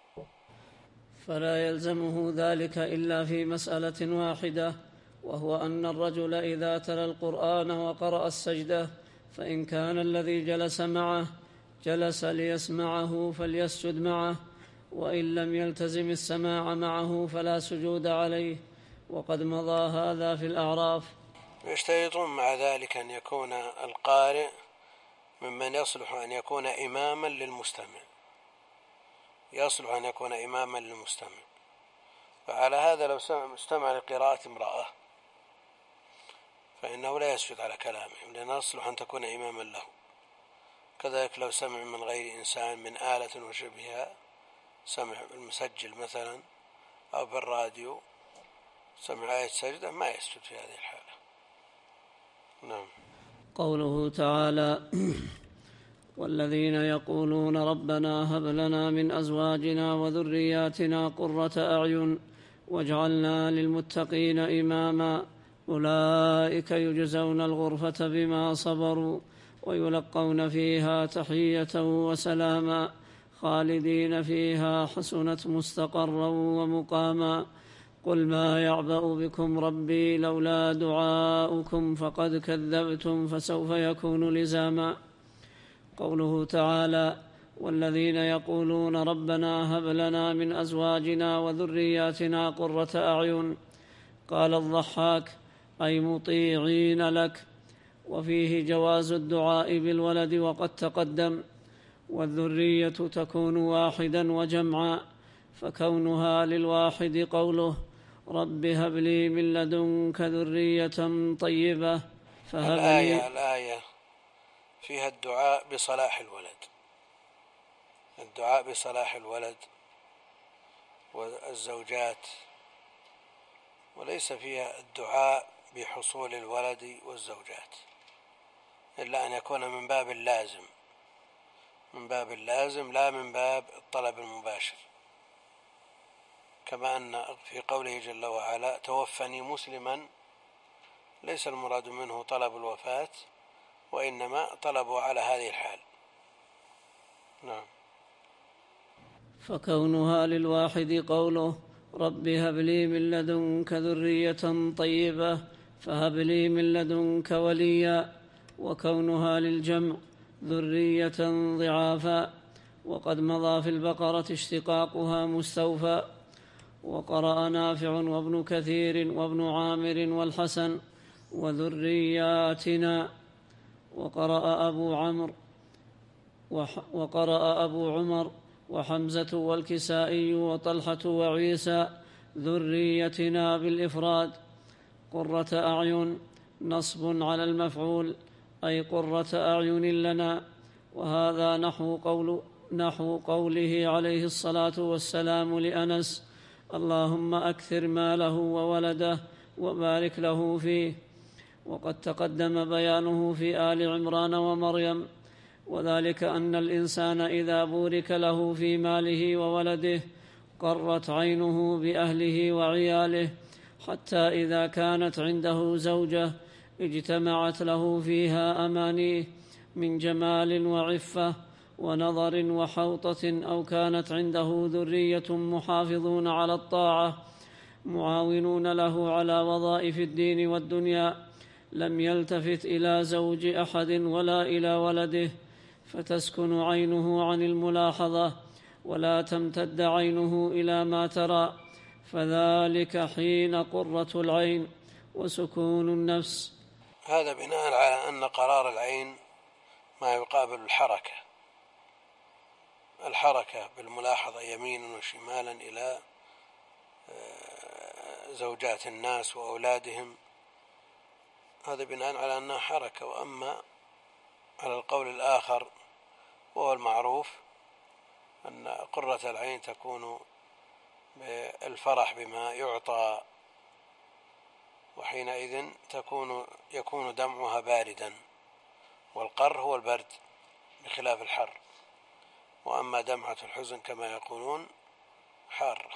فلا يلزمه ذلك إلا في مسألة واحدة، وهو أن الرجل إذا تلا القرآن وقرأ السجدة فإن كان الذي جلس معه جلس ليسمعه فليسجد معه، وإن لم يلتزم السماع معه فلا سجود عليه، وقد مضى هذا في الأعراف. يشترطون مع ذلك أن يكون القارئ ممن يصلح أن يكون إماما للمستمع يصلح أن يكون إماما للمستمع فعلى هذا لو استمع لقراءة امرأة فإنه لا يسجد على كلامه، لأنه يصلح أن تكون إماما له. كذلك لو سمع من غير إنسان من آلة وشبهها، سمع بالمسجل مثلا أو بالراديو، سمع آية سجدة، ما يسجد في هذه الحالة. نعم. قوله تعالى: والذين يقولون ربنا هب لنا من أزواجنا وذرياتنا قرة أعين واجعلنا للمتقين إماما أولئك يجزون الغرفة بما صبروا ويلقون فيها تحية وسلاما خالدين فيها حسنت مستقرا ومقاما قل ما يعبأ بكم ربي لولا دعاؤكم فقد كذبتم فسوف يكون لزاما. قوله تعالى: والذين يقولون ربنا هب لنا من أزواجنا وذرياتنا قرة أعين، قال الضحاك: أي مطيعين لك. وفيه جواز الدعاء بالولد وقد تقدم، والذرية تكون واحدا وجمعا، فكونها للواحد قوله: رب هب لي من لدنك ذرية طيبة فهب الآية, الآية فيها الدعاء بصلاح الولد الدعاء بصلاح الولد والزوجات، وليس فيها الدعاء بحصول الولد والزوجات، إلا أن يكون من باب اللازم من باب اللازم لا من باب الطلب المباشر، كما أن في قوله جل وعلا: توفني مسلما، ليس المراد منه طلب الوفاة، وإنما طلبوا على هذه الحال. نعم. فكونها للواحد قوله: رب هب لي من لدنك ذرية طيبة فهب لي من لدنك وليا، وكونها للجمع ذرية ضعافا، وقد مضى في البقرة اشتقاقها مستوفى. وقرأ نافع وابن كثير وابن عامر والحسن وذرياتنا، وقرأ أبو عمرو وقرأ أبو عمر وحمزة والكسائي وطلحة وعيسى ذريتنا بالإفراد. قرة أعين نصب على المفعول، أي قرة أعين لنا، وهذا نحو قول نحو قوله عليه الصلاة والسلام لأنس: اللهم أكثر ماله وولده وبارك له فيه. وقد تقدم بيانه في آل عمران ومريم، وذلك أن الإنسان إذا بورك له في ماله وولده قرت عينه بأهله وعياله، حتى إذا كانت عنده زوجة اجتمعت له فيها أمانيه من جمال وعفة ونظر وحوطة، أو كانت عنده ذرية محافظون على الطاعة معاونون له على وظائف الدين والدنيا، لم يلتفت إلى زوج أحد ولا إلى ولده، فتسكن عينه عن الملاحظة ولا تمتد عينه إلى ما ترى، فذلك حين قرة العين وسكون النفس. هذا بناء على أن قرار العين ما يقابل الحركة الحركة بالملاحظة يمينا وشمالا إلى زوجات الناس وأولادهم، هذا بناء على أنها حركة. وأما على القول الآخر وهو المعروف أن قرة العين تكون بالفرح بما يعطى، وحينئذ تكون يكون دمعها باردا، والقر هو البرد بخلاف الحر، وأما دمعة الحزن كما يقولون حارة،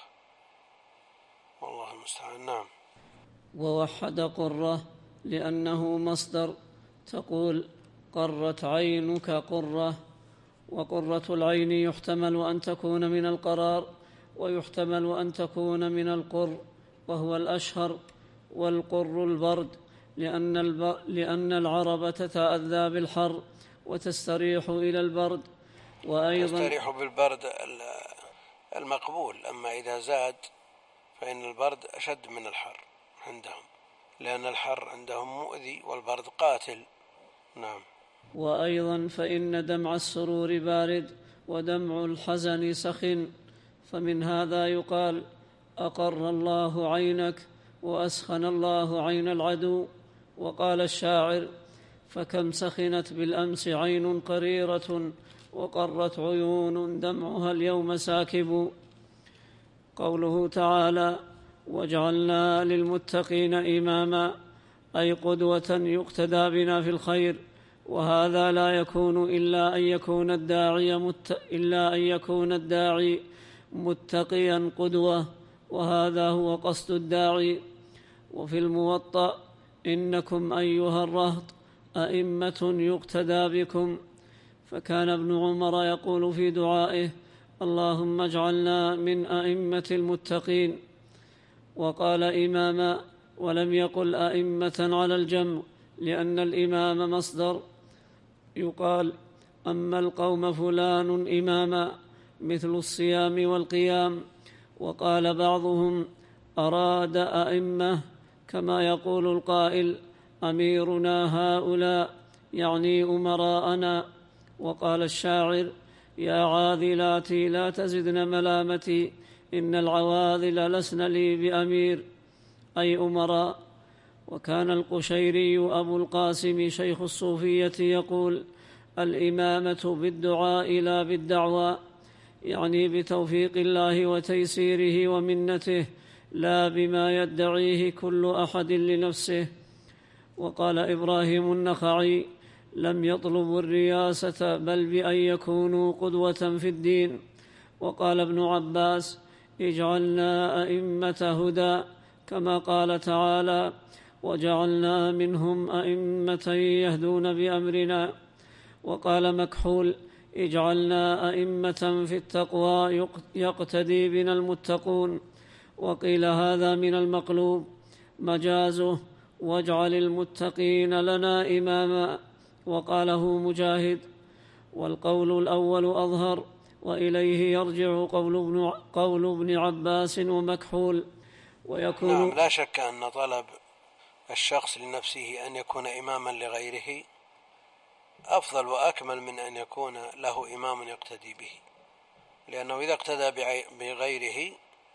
والله المستعان. نعم. ووحد قرة لأنه مصدر، تقول قرت عينك قرة. وقرة العين يحتمل أن تكون من القرار، ويحتمل أن تكون من القر وهو الأشهر، والقر البرد، لأن, الب... لأن العرب تتأذى بالحر وتستريح إلى البرد. وأيضا تستريح بالبرد المقبول، أما إذا زاد فإن البرد أشد من الحر عندهم، لأن الحر عندهم مؤذي والبرد قاتل. نعم. وأيضا فإن دمع السرور بارد ودمع الحزن سخن، فمن هذا يقال أقر الله عينك وأسخن الله عين العدو. وقال الشاعر: فكم سخنت بالأمس عين قريرة وقرت عيون دمعها اليوم ساكب. قوله تعالى: وجعلنا للمتقين إماما، أي قدوة يقتدى بنا في الخير، وهذا لا يكون إلا أن يكون الداعي مت... إلا أن يكون الداعي متقيا قدوة، وهذا هو قصد الداعي. وفي الموطأ: إنكم أيها الرهط أئمة يقتدى بكم. فكان ابن عمر يقول في دعائه: اللهم اجعلنا من أئمة المتقين. وقال إماما ولم يقل أئمة على الجمع، لأن الإمام مصدر، يقال أما القوم فلان إماما، مثل الصيام والقيام. وقال بعضهم: أراد أئمة، كما يقول القائل: أميرنا هؤلاء، يعني أمراءنا. وقال الشاعر: يا عاذلاتي لا تزدن ملامتي، إن العواذل لسن لي بأمير، أي أمراء. وكان القشيري أبو القاسم شيخ الصوفية يقول: الإمامة بالدعاء لا بالدعوى، يعني بتوفيق الله وتيسيره ومنته، لا بما يدعيه كل أحد لنفسه. وقال إبراهيم النخعي: لم يطلبوا الرياسة بل بأن يكونوا قدوة في الدين. وقال ابن عباس: اجعلنا أئمة هدى، كما قال تعالى: وجعلنا منهم أئمة يهدون بأمرنا. وقال مكحول: اجعلنا أئمة في التقوى يقتدي بنا المتقون. وقيل هذا من المقلوب مجازه: واجعل المتقين لنا إماما. وقاله مجاهد. والقول الأول أظهر، وإليه يرجع قول ابن, قول ابن عباس ومكحول. ويكون نعم، لا شك أن طلب الشخص لنفسه أن يكون إماما لغيره أفضل وأكمل من أن يكون له إمام يقتدي به، لأنه إذا اقتدى بغيره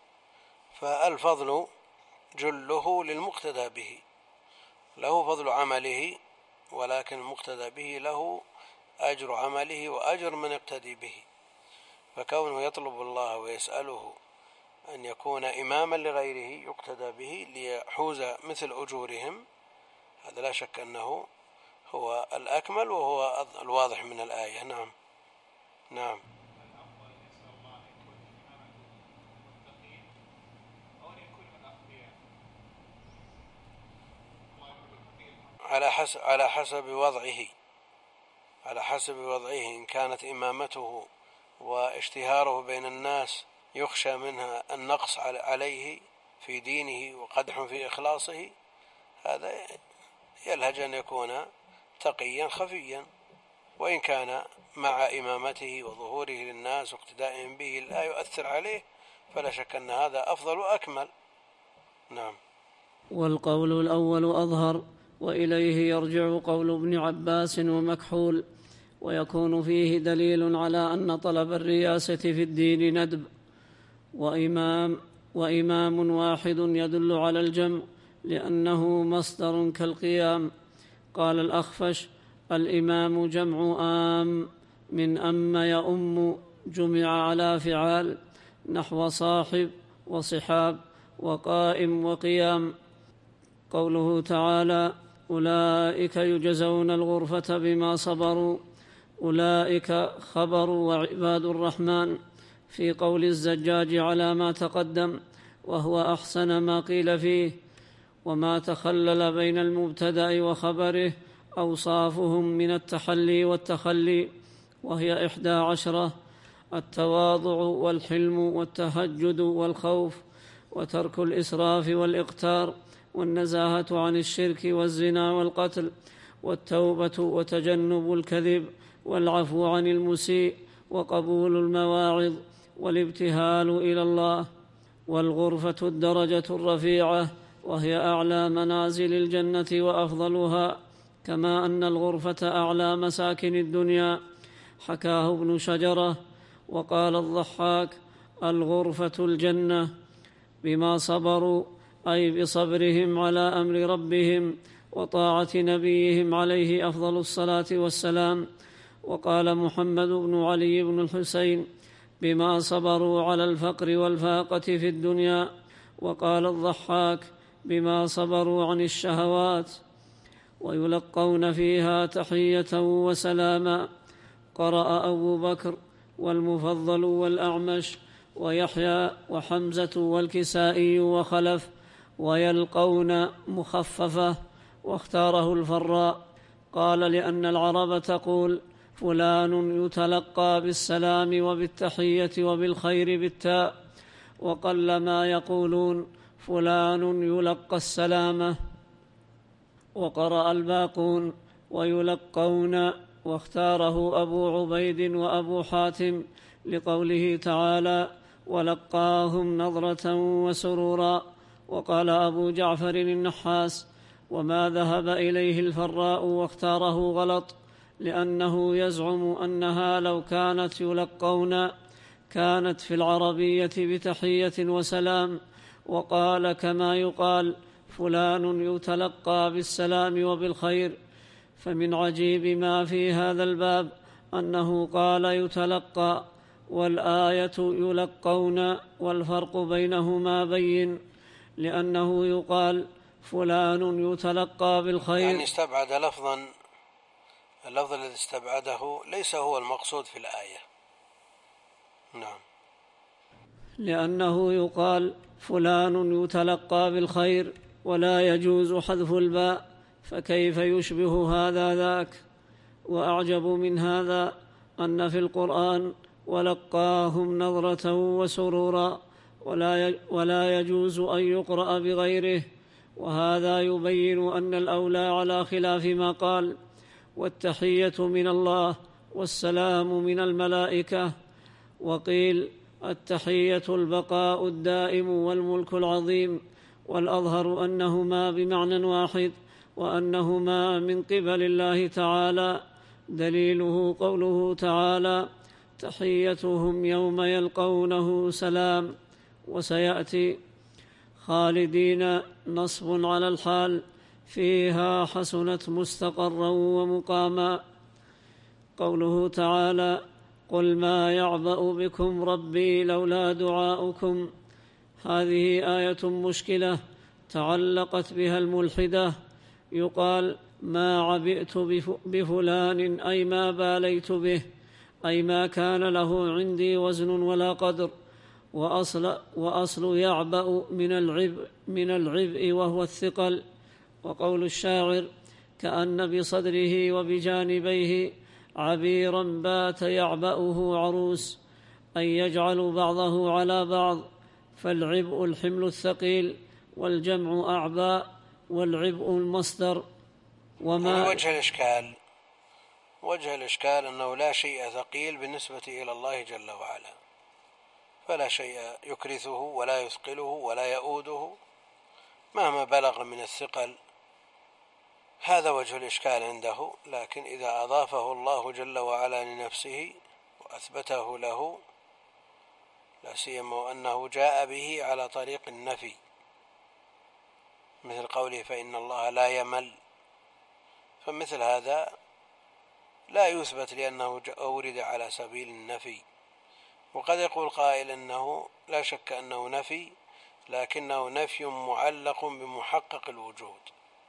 فالفضل جله للمقتدى به، له فضل عمله، ولكن المقتدى به له أجر عمله وأجر من يقتدي به. فكونه يطلب الله ويسأله أن يكون إماما لغيره يقتدى به ليحوز مثل أجورهم، هذا لا شك أنه هو الأكمل وهو الواضح من الآية. نعم نعم على حسب على حسب وضعه على حسب وضعه إن كانت إمامته واشتهاره بين الناس يخشى منها النقص عليه في دينه وقدح في إخلاصه، هذا يلهج أن يكون تقيا خفيا، وإن كان مع إمامته وظهوره للناس واقتدائهم به لا يؤثر عليه فلا شك أن هذا أفضل وأكمل. نعم. والقول الأول أظهر، وإليه يرجع قول ابن عباس ومكحول، ويكون فيه دليل على أن طلب الرياسة في الدين ندب، وإمام, وإمام واحد يدل على الجمع لأنه مصدر كالقيام. قال الأخفش: الإمام جمع آم، من أم يؤم، جمع على فعال، نحو صاحب وصحاب وقائم وقيام. قوله تعالى: أولئك يجزون الغرفة بما صبروا، أولئك خبر وعباد الرحمن، في قول الزجاج على ما تقدم، وهو أحسن ما قيل فيه. وما تخلل بين المبتدأ وخبره أوصافهم من التحلي والتخلي، وهي إحدى عشرة: التواضع والحلم والتهجد والخوف وترك الإسراف والإقتار والنزاهة عن الشرك والزنا والقتل والتوبة وتجنب الكذب والعفو عن المسيء وقبول المواعظ والابتهال إلى الله. والغرفة الدرجة الرفيعة، وهي أعلى منازل الجنة وأفضلها، كما أن الغرفة أعلى مساكن الدنيا، حكاه ابن شجرة. وقال الضحاك: الغرفة الجنة، بما صبروا أي بصبرهم على أمر ربهم وطاعة نبيهم عليه أفضل الصلاة والسلام. وقال محمد بن علي بن الحسين: بما صبروا على الفقر والفاقة في الدنيا. وقال الضحاك: بما صبروا عن الشهوات. ويلقون فيها تحية وسلاما. قرأ أبو بكر والمفضل والأعمش ويحيى وحمزة والكسائي وخلف، ويلقون مخففة، واختاره الفراء. قال: لأن العرب تقول: فلان يتلقى بالسلام وبالتحية وبالخير بالتاء، وقلما يقولون فلان يلقى السلامة. وقرأ الباقون: ويلقون، واختاره أبو عبيد وأبو حاتم لقوله تعالى: ولقاهم نظرة وسرورا. وقال أبو جعفر النحاس: وما ذهب إليه الفراء واختاره غلط، لأنه يزعم أنها لو كانت يلقون كانت في العربية بتحية وسلام، وقال كما يقال: فلان يتلقى بالسلام وبالخير. فمن عجيب ما في هذا الباب أنه قال يتلقى والآية يلقون، والفرق بينهما بين، لأنه يقال فلان يتلقى بالخير، يعني استبعد لفظا، اللفظ الذي استبعده ليس هو المقصود في الآية. نعم. لأنه يقال فلان يتلقى بالخير ولا يجوز حذف الباء، فكيف يشبه هذا ذاك؟ وأعجب من هذا أن في القرآن ولقاهم نظرة وسرورا، ولا يجوز أن يقرأ بغيره، وهذا يبين أن الأولى على خلاف ما قال: والتحية من الله والسلام من الملائكة. وقيل: التحية البقاء الدائم والملك العظيم. والأظهر أنهما بمعنى واحد، وأنهما من قبل الله تعالى. دليله قوله تعالى: تحيتهم يوم يلقونه سلام. وسيأتي: خالدين نصب على الحال، فيها حسنت مستقرا ومقاما. قوله تعالى: قل ما يعبأ بكم ربي لولا دعاؤكم. هذه آية مشكلة تعلقت بها الملحدة. يقال ما عبئت بفلان أي ما باليت به، أي ما كان له عندي وزن ولا قدر. وأصل, وأصل يعبأ من العبء, من العبء وهو الثقل. وقول الشاعر كأن بصدره وبجانبيه عبيرا بات يعبأه عروس، أي يجعل بعضه على بعض. فالعبء الحمل الثقيل، والجمع أعباء، والعبء المصدر. وما وجه الإشكال وجه الإشكال أنه لا شيء ثقيل بالنسبة إلى الله جل وعلا، فلا شيء يكرثه ولا يثقله ولا يؤوده مهما بلغ من الثقل. هذا وجه الإشكال عنده. لكن إذا أضافه الله جل وعلا لنفسه وأثبته له، لا سيما أنه جاء به على طريق النفي، مثل قوله فإن الله لا يمل، فمثل هذا لا يثبت لأنه أورد على سبيل النفي. وقد يقول قائل أنه لا شك أنه نفي، لكنه نفي معلق بمحقق الوجود،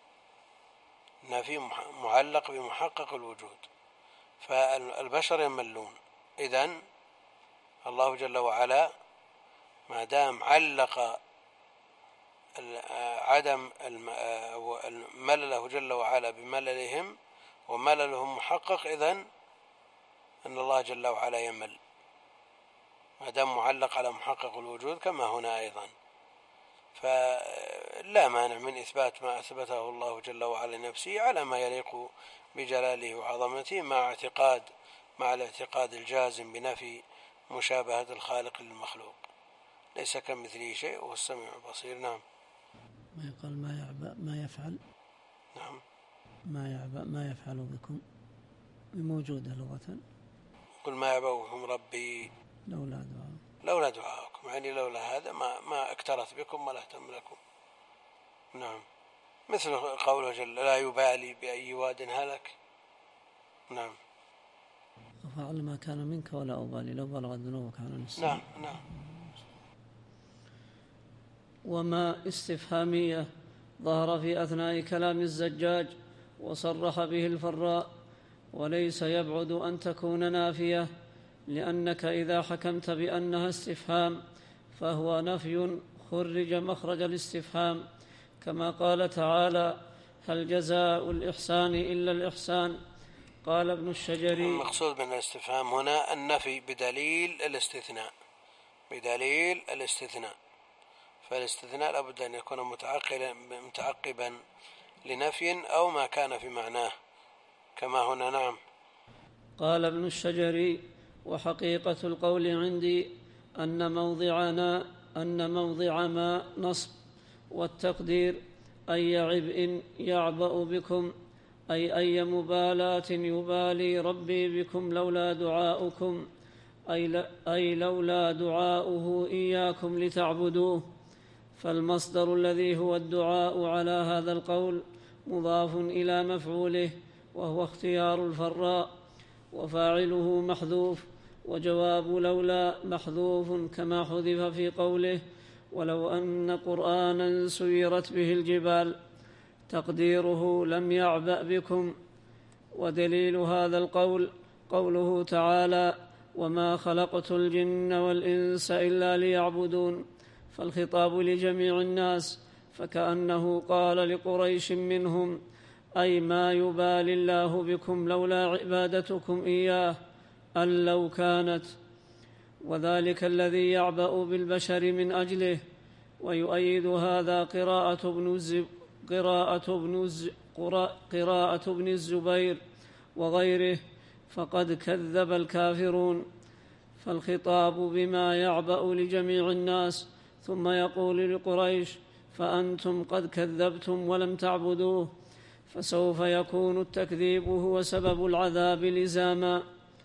نفي معلق بمحقق الوجود، فالبشر يملون. إذن الله جل وعلا ما دام علق عدم ملله جل وعلا بمللهم ومللهم محقق، إذن أن الله جل وعلا يمل ما دام معلق على محقق الوجود كما هنا أيضا. فلا مانع من إثبات ما أثبته الله جل وعلا لنفسه على ما يليق بجلاله وعظمته، مع اعتقاد مع الاعتقاد الجازم بنفي مشابهة الخالق للمخلوق. ليس كمثله شيء وهو السميع البصير. نعم. ما يقال ما يعبأ ما يفعل. نعم. ما يعبأ ما يفعل بكم موجودة لغة. قل ما يعبأكم ربي لولا دعاء لولا دعاءكم، يعني لولا هذا ما ما اكترث بكم ولا اهتم لكم. نعم. مثل قوله جل لا يبالي بأي واد هلك. نعم. فعل ما كان منك ولا أبالي لو بلغت ذنوبك كان نسيا. نعم نعم. وما استفهامية ظهر في أثناء كلام الزجاج وصرح به الفراء، وليس يبعد أن تكون نافية، لأنك إذا حكمت بأنها استفهام فهو نفي خرج مخرج الاستفهام، كما قال تعالى هل جزاء الإحسان إلا الإحسان. قال ابن الشجري المقصود من الاستفهام هنا النفي بدليل الاستثناء، بدليل الاستثناء، فالاستثناء لابد أن يكون متعقبا لنفي أو ما كان في معناه كما هنا. نعم. قال ابن الشجري وحقيقة القول عندي أن موضعنا أن موضع ما نصب، والتقدير أي عبء يعبأ بكم، أي أي مبالاة يبالي ربي بكم لولا دعاؤكم، أي, أي لولا دعاؤه إياكم لتعبدوه. فالمصدر الذي هو الدعاء على هذا القول مضاف إلى مفعوله وهو اختيار الفراء، وفاعله محذوف، وجواب لولا محذوف كما حذف في قوله ولو أن قرآنا سيرت به الجبال، تقديره لم يعبأ بكم. ودليل هذا القول قوله تعالى وما خلقت الجن والإنس إلا ليعبدون، فالخطاب لجميع الناس، فكأنه قال لقريش منهم أي ما يبالي الله بكم لولا عبادتكم إياه أن لو كانت، وذلك الذي يعبأ بالبشر من أجله. ويؤيد هذا قراءة ابن الزب قراءة ابن الز قراءة ابن الزبير وغيره، فقد كذب الكافرون. فالخطاب بما يعبأ لجميع الناس، ثم يقول لقريش فأنتم قد كذبتم ولم تعبدوه، فسوف يكون التكذيب هو سبب العذاب لزاما.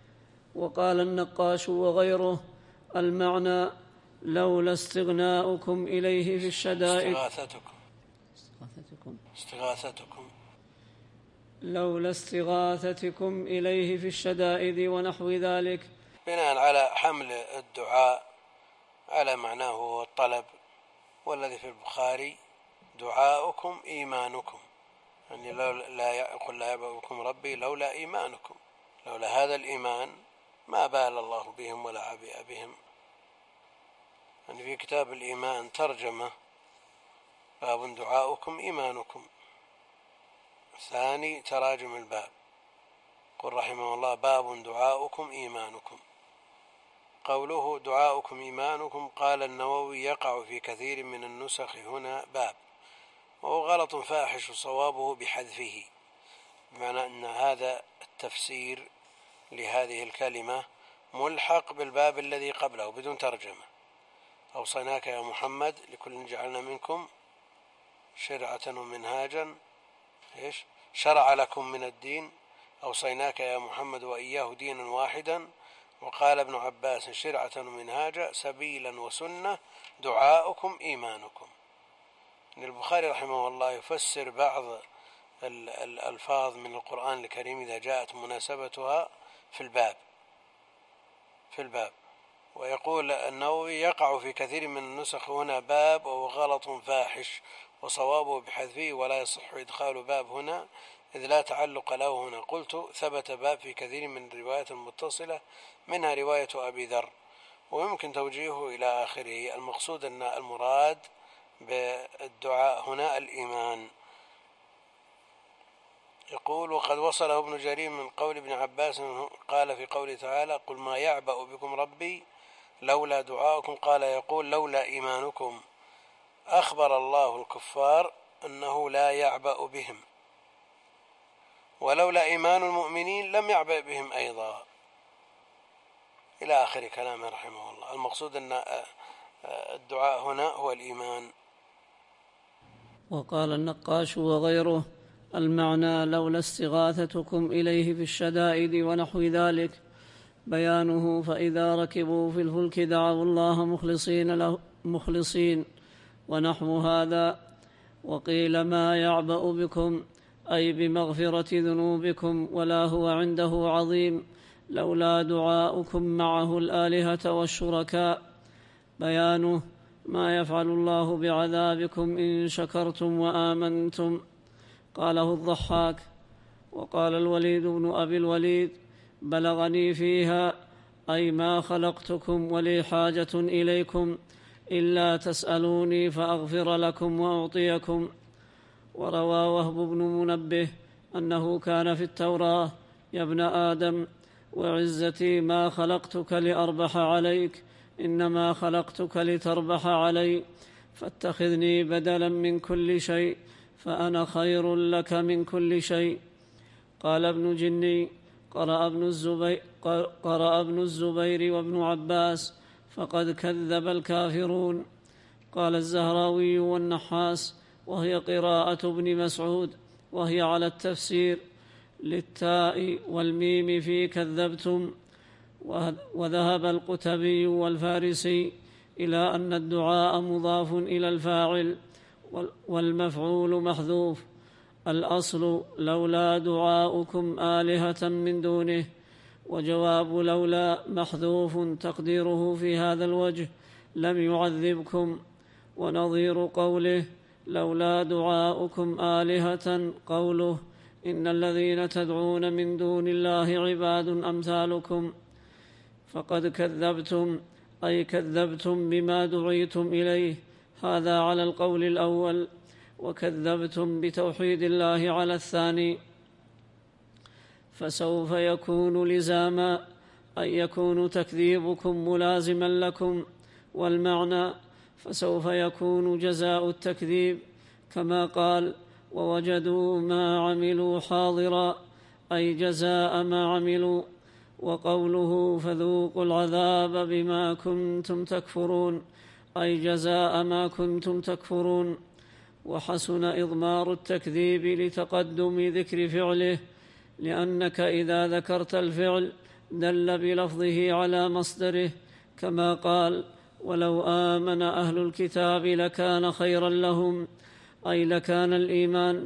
وقال النقاش وغيره المعنى لولا استغناؤكم إليه في الشدائد استغاثتكم استغاثتكم استغاثتكم لولا استغاثتكم إليه في الشدائد ونحو ذلك بناء على حمل الدعاء على معناه والطلب، والذي في البخاري دعاؤكم إيمانكم، يعني لا يقول لا يعبأ بكم ربي لولا إيمانكم، لولا هذا الإيمان ما بال الله بهم ولا عبئ بهم. يعني في كتاب الإيمان ترجمة باب دعاؤكم إيمانكم. ثاني تراجم الباب قل رحمه الله باب دعاؤكم إيمانكم. قوله دعاؤكم إيمانكم قال النووي يقع في كثير من النسخ هنا باب، وهو غلط فاحش وصوابه بحذفه، بمعنى أن هذا التفسير لهذه الكلمة ملحق بالباب الذي قبله بدون ترجمة. أوصيناك يا محمد لكل جعلنا منكم شرعة ومنهاجا إيش شرع لكم من الدين، أوصيناك يا محمد وإياه دينا واحدا. وقال ابن عباس شرعة ومنهاجا سبيلا وسنة دعاؤكم إيمانكم. البخاري رحمه الله يفسر بعض الألفاظ من القرآن الكريم إذا جاءت مناسبتها في الباب في الباب ويقول النووي يقع في كثير من النسخ هنا باب وهو غلط فاحش وصوابه بحذفه، ولا يصح إدخال باب هنا إذ لا تعلق له هنا. قلت ثبت باب في كثير من الروايات المتصلة منها رواية أبي ذر، ويمكن توجيهه إلى آخره. المقصود أن المراد بالدعاء هنا الإيمان. يقول وقد وصله ابن جرير من قول ابن عباس قال في قوله تعالى قل ما يعبأ بكم ربي لولا دعاؤكم، قال يقول لولا إيمانكم. أخبر الله الكفار أنه لا يعبأ بهم، ولولا إيمان المؤمنين لم يعبأ بهم أيضا، إلى آخر كلامه رحمه الله. المقصود أن الدعاء هنا هو الإيمان. وقال النقاش وغيره المعنى لولا استغاثتكم إليه في الشدائد ونحو ذلك بيانه فإذا ركبوا في الفلك دعوا الله مخلصين له مخلصين ونحو هذا. وقيل ما يعبأ بكم أي بمغفرة ذنوبكم ولا هو عنده عظيم لولا دعاؤكم معه الآلهة والشركاء بيانه ما يفعل الله بعذابكم إن شكرتم وآمنتم. قاله الضحاك. وقال الوليد بن أبي الوليد بلغني فيها أي ما خلقتكم ولي حاجة إليكم إلا تسألوني فأغفر لكم وأعطيكم. وروى وهب بن منبه أنه كان في التوراة يا ابن آدم وعزتي ما خلقتك لأربح عليك إنما خلقتك لتربح علي فاتخذني بدلا من كل شيء فأنا خير لك من كل شيء. قال ابن جني قرأ ابن الزبير, قرأ ابن الزبير وابن عباس فقد كذب الكافرون. قال الزهراوي والنحاس وهي قراءة ابن مسعود وهي على التفسير للتاء والميم في كذبتم. وذهب القتبي والفارسي إلى أن الدعاء مضاف إلى الفاعل والمفعول محذوف. الأصل لولا دعاؤكم آلهة من دونه، وجواب لولا محذوف تقديره في هذا الوجه لم يعذبكم. ونظير قوله لولا دعاؤكم آلهة قوله إن الذين تدعون من دون الله عباد أمثالكم. فقد كذبتم أي كذبتم بما دعيتم إليه، هذا على القول الأول، وكذبتم بتوحيد الله على الثاني. فسوف يكون لزاما أي يكون تكذيبكم ملازما لكم، والمعنى فسوف يكون جزاء التكذيب كما قال ووجدوا ما عملوا حاضرا أي جزاء ما عملوا. وقوله فذوقوا العذاب بما كنتم تكفرون أي جزاء ما كنتم تكفرون. وحسن إضمار التكذيب لتقدم ذكر فعله، لأنك إذا ذكرت الفعل دل بلفظه على مصدره كما قال ولو آمن أهل الكتاب لكان خيرا لهم أي لكان الإيمان.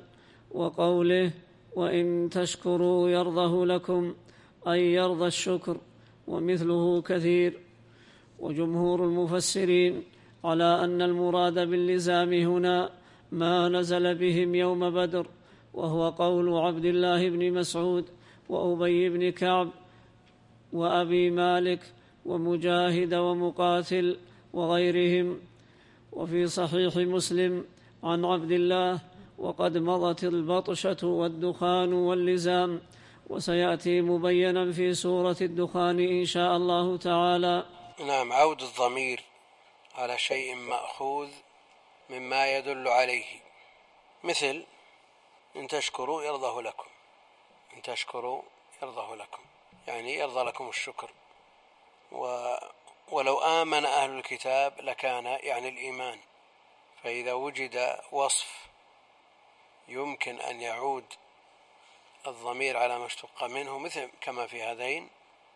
وقوله وإن تشكروا يرضه لكم أي يرضى الشكر. ومثله كثير. وجمهور المفسرين على أن المراد باللزام هنا ما نزل بهم يوم بدر، وهو قول عبد الله بن مسعود وأبي بن كعب وأبي مالك ومجاهد ومقاتل وغيرهم. وفي صحيح مسلم عن عبد الله: وقد مضت البطشة والدخان واللزام. وسيأتي مبينا في سورة الدخان إن شاء الله تعالى. نعم، عود الضمير على شيء مأخوذ مما يدل عليه، مثل إن تشكروا يرضه لكم، إن تشكروا يرضه لكم، يعني يرضى لكم الشكر. و ولو آمن أهل الكتاب لكان يعني الإيمان. فإذا وجد وصف يمكن أن يعود الضمير على ما اشتق منه، مثل كما في هذين،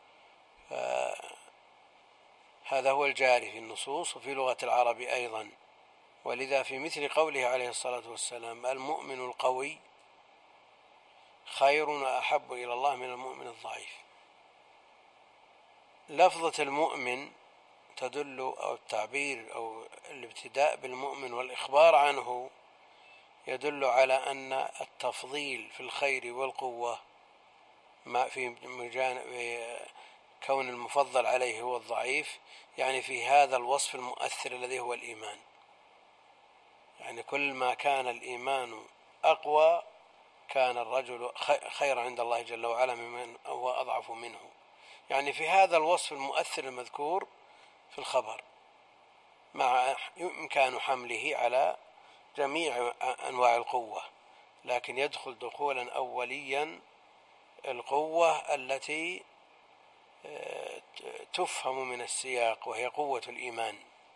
هذا هو الجاري في النصوص وفي لغة العرب أيضا. ولذا في مثل قوله عليه الصلاة والسلام: المؤمن القوي خير وأحب إلى الله من المؤمن الضعيف. لفظة المؤمن تدل، أو التعبير أو الابتداء بالمؤمن والإخبار عنه يدل على أن التفضيل في الخير والقوة ما في كون المفضل عليه هو الضعيف، يعني في هذا الوصف المؤثر الذي هو الإيمان. يعني كل ما كان الإيمان أقوى كان الرجل خير عند الله جل وعلا ممن هو أضعف منه، يعني في هذا الوصف المؤثر المذكور في الخبر، مع إمكان حمله على جميع أنواع القوة، لكن يدخل دخولا أوليا القوة التي تفهم من السياق، وهي قوة الإيمان،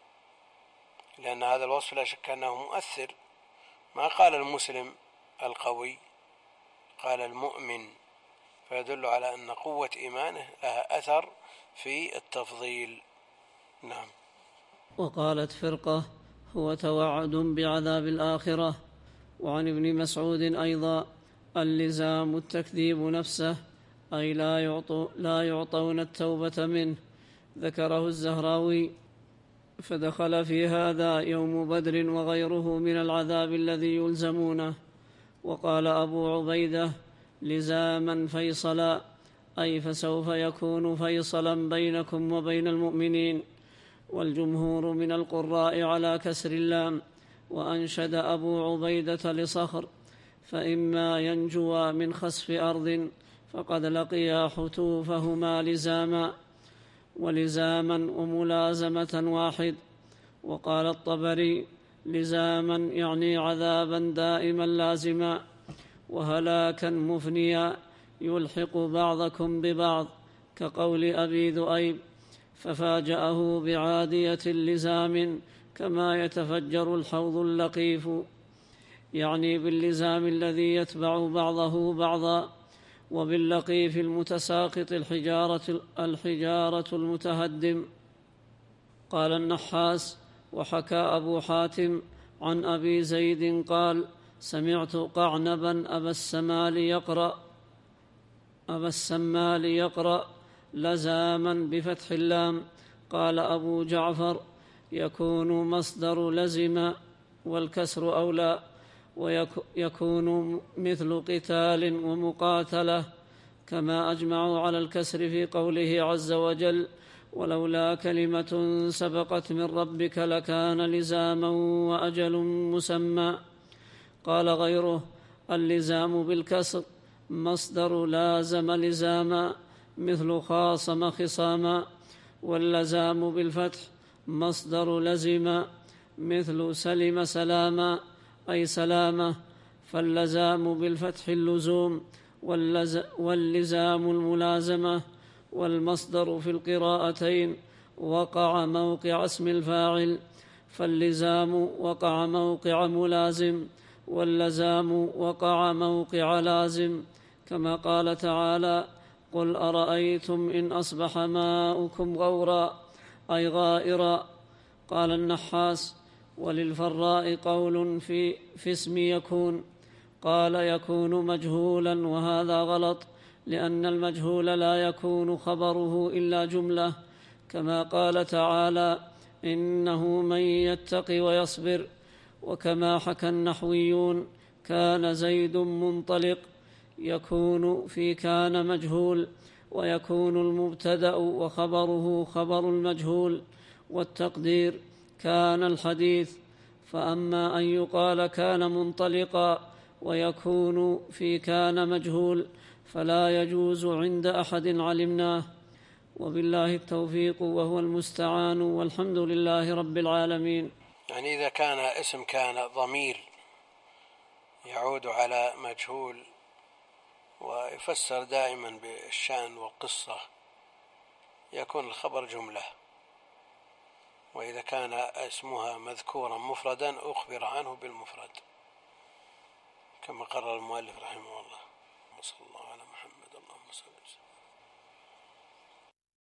لأن هذا الوصف لا شك أنه مؤثر. ما قال المسلم القوي، قال المؤمن، فيدل على أن قوة إيمانه لها أثر في التفضيل. نعم. وقالت فرقة: هو توعد بعذاب الآخرة. وعن ابن مسعود أيضا: اللزام التكذيب نفسه، أي لا, يعطو لا يعطون التوبة منه. ذكره الزهراوي. فدخل في هذا يوم بدر وغيره من العذاب الذي يلزمونه. وقال أبو عبيدة: لزاما فيصلا، أي فسوف يكون فيصلا بينكم وبين المؤمنين. والجمهور من القراء على كسر اللام. وأنشد أبو عبيدة لصخر: فإما ينجوا من خسف أرض فقد لقيا حتوفهما لزاما. ولزاما وملازمة واحد. وقال الطبري: لزاما يعني عذابا دائما لازما، وهلاكا مفنيا يلحق بعضكم ببعض، كقول أبي ذؤيب: ففاجأه بعادية اللزام كما يتفجر الحوض اللقيف، يعني باللزام الذي يتبع بعضه بعضا، وباللقيف المتساقط الحجارة, الحجارة المتهدم. قال النحاس: وحكى أبو حاتم عن أبي زيد قال: سمعت قعنبا أبا السمال يقرأ أبا السمال يقرأ لزاما بفتح اللام. قال أبو جعفر: يكون مصدر لزم والكسر أولى، ويكون مثل قتال ومقاتلة، كما أجمعوا على الكسر في قوله عز وجل: ولولا كلمة سبقت من ربك لكان لزاما وأجل مسمى. قال غيره: اللزام بالكسر مصدر لازم لزاما، مثل خاصم خصاما. واللزام بالفتح مصدر لزم، مثل سلم سلاما، أي سلامة. فاللزام بالفتح اللزوم، واللزام الملازمة. والمصدر في القراءتين وقع موقع اسم الفاعل، فاللزام وقع موقع ملازم، واللزام وقع موقع لازم، كما قال تعالى: قل أرأيتم إن أصبح ماؤكم غورا، أي غائرا. قال النحاس: وللفراء قول في, في اسم يكون، قال: يكون مجهولا، وهذا غلط، لأن المجهول لا يكون خبره إلا جملة، كما قال تعالى: إنه من يتق ويصبر. وكما حكى النحويون: كان زيد منطلق، يكون في كان مجهول، ويكون المبتدأ وخبره خبر المجهول، والتقدير كان الحديث. فأما أن يقال كان منطلقا ويكون في كان مجهول فلا يجوز عند أحد علمناه، وبالله التوفيق وهو المستعان، والحمد لله رب العالمين. يعني إذا كان اسم كان ضمير يعود على مجهول ويفسر دائما بالشأن والقصة يكون الخبر جملة، وإذا كان اسمها مذكورا مفردا أخبر عنه بالمفرد، كما قرر المؤلف رحمه الله. صلى الله على محمد اللهم صل وسلم.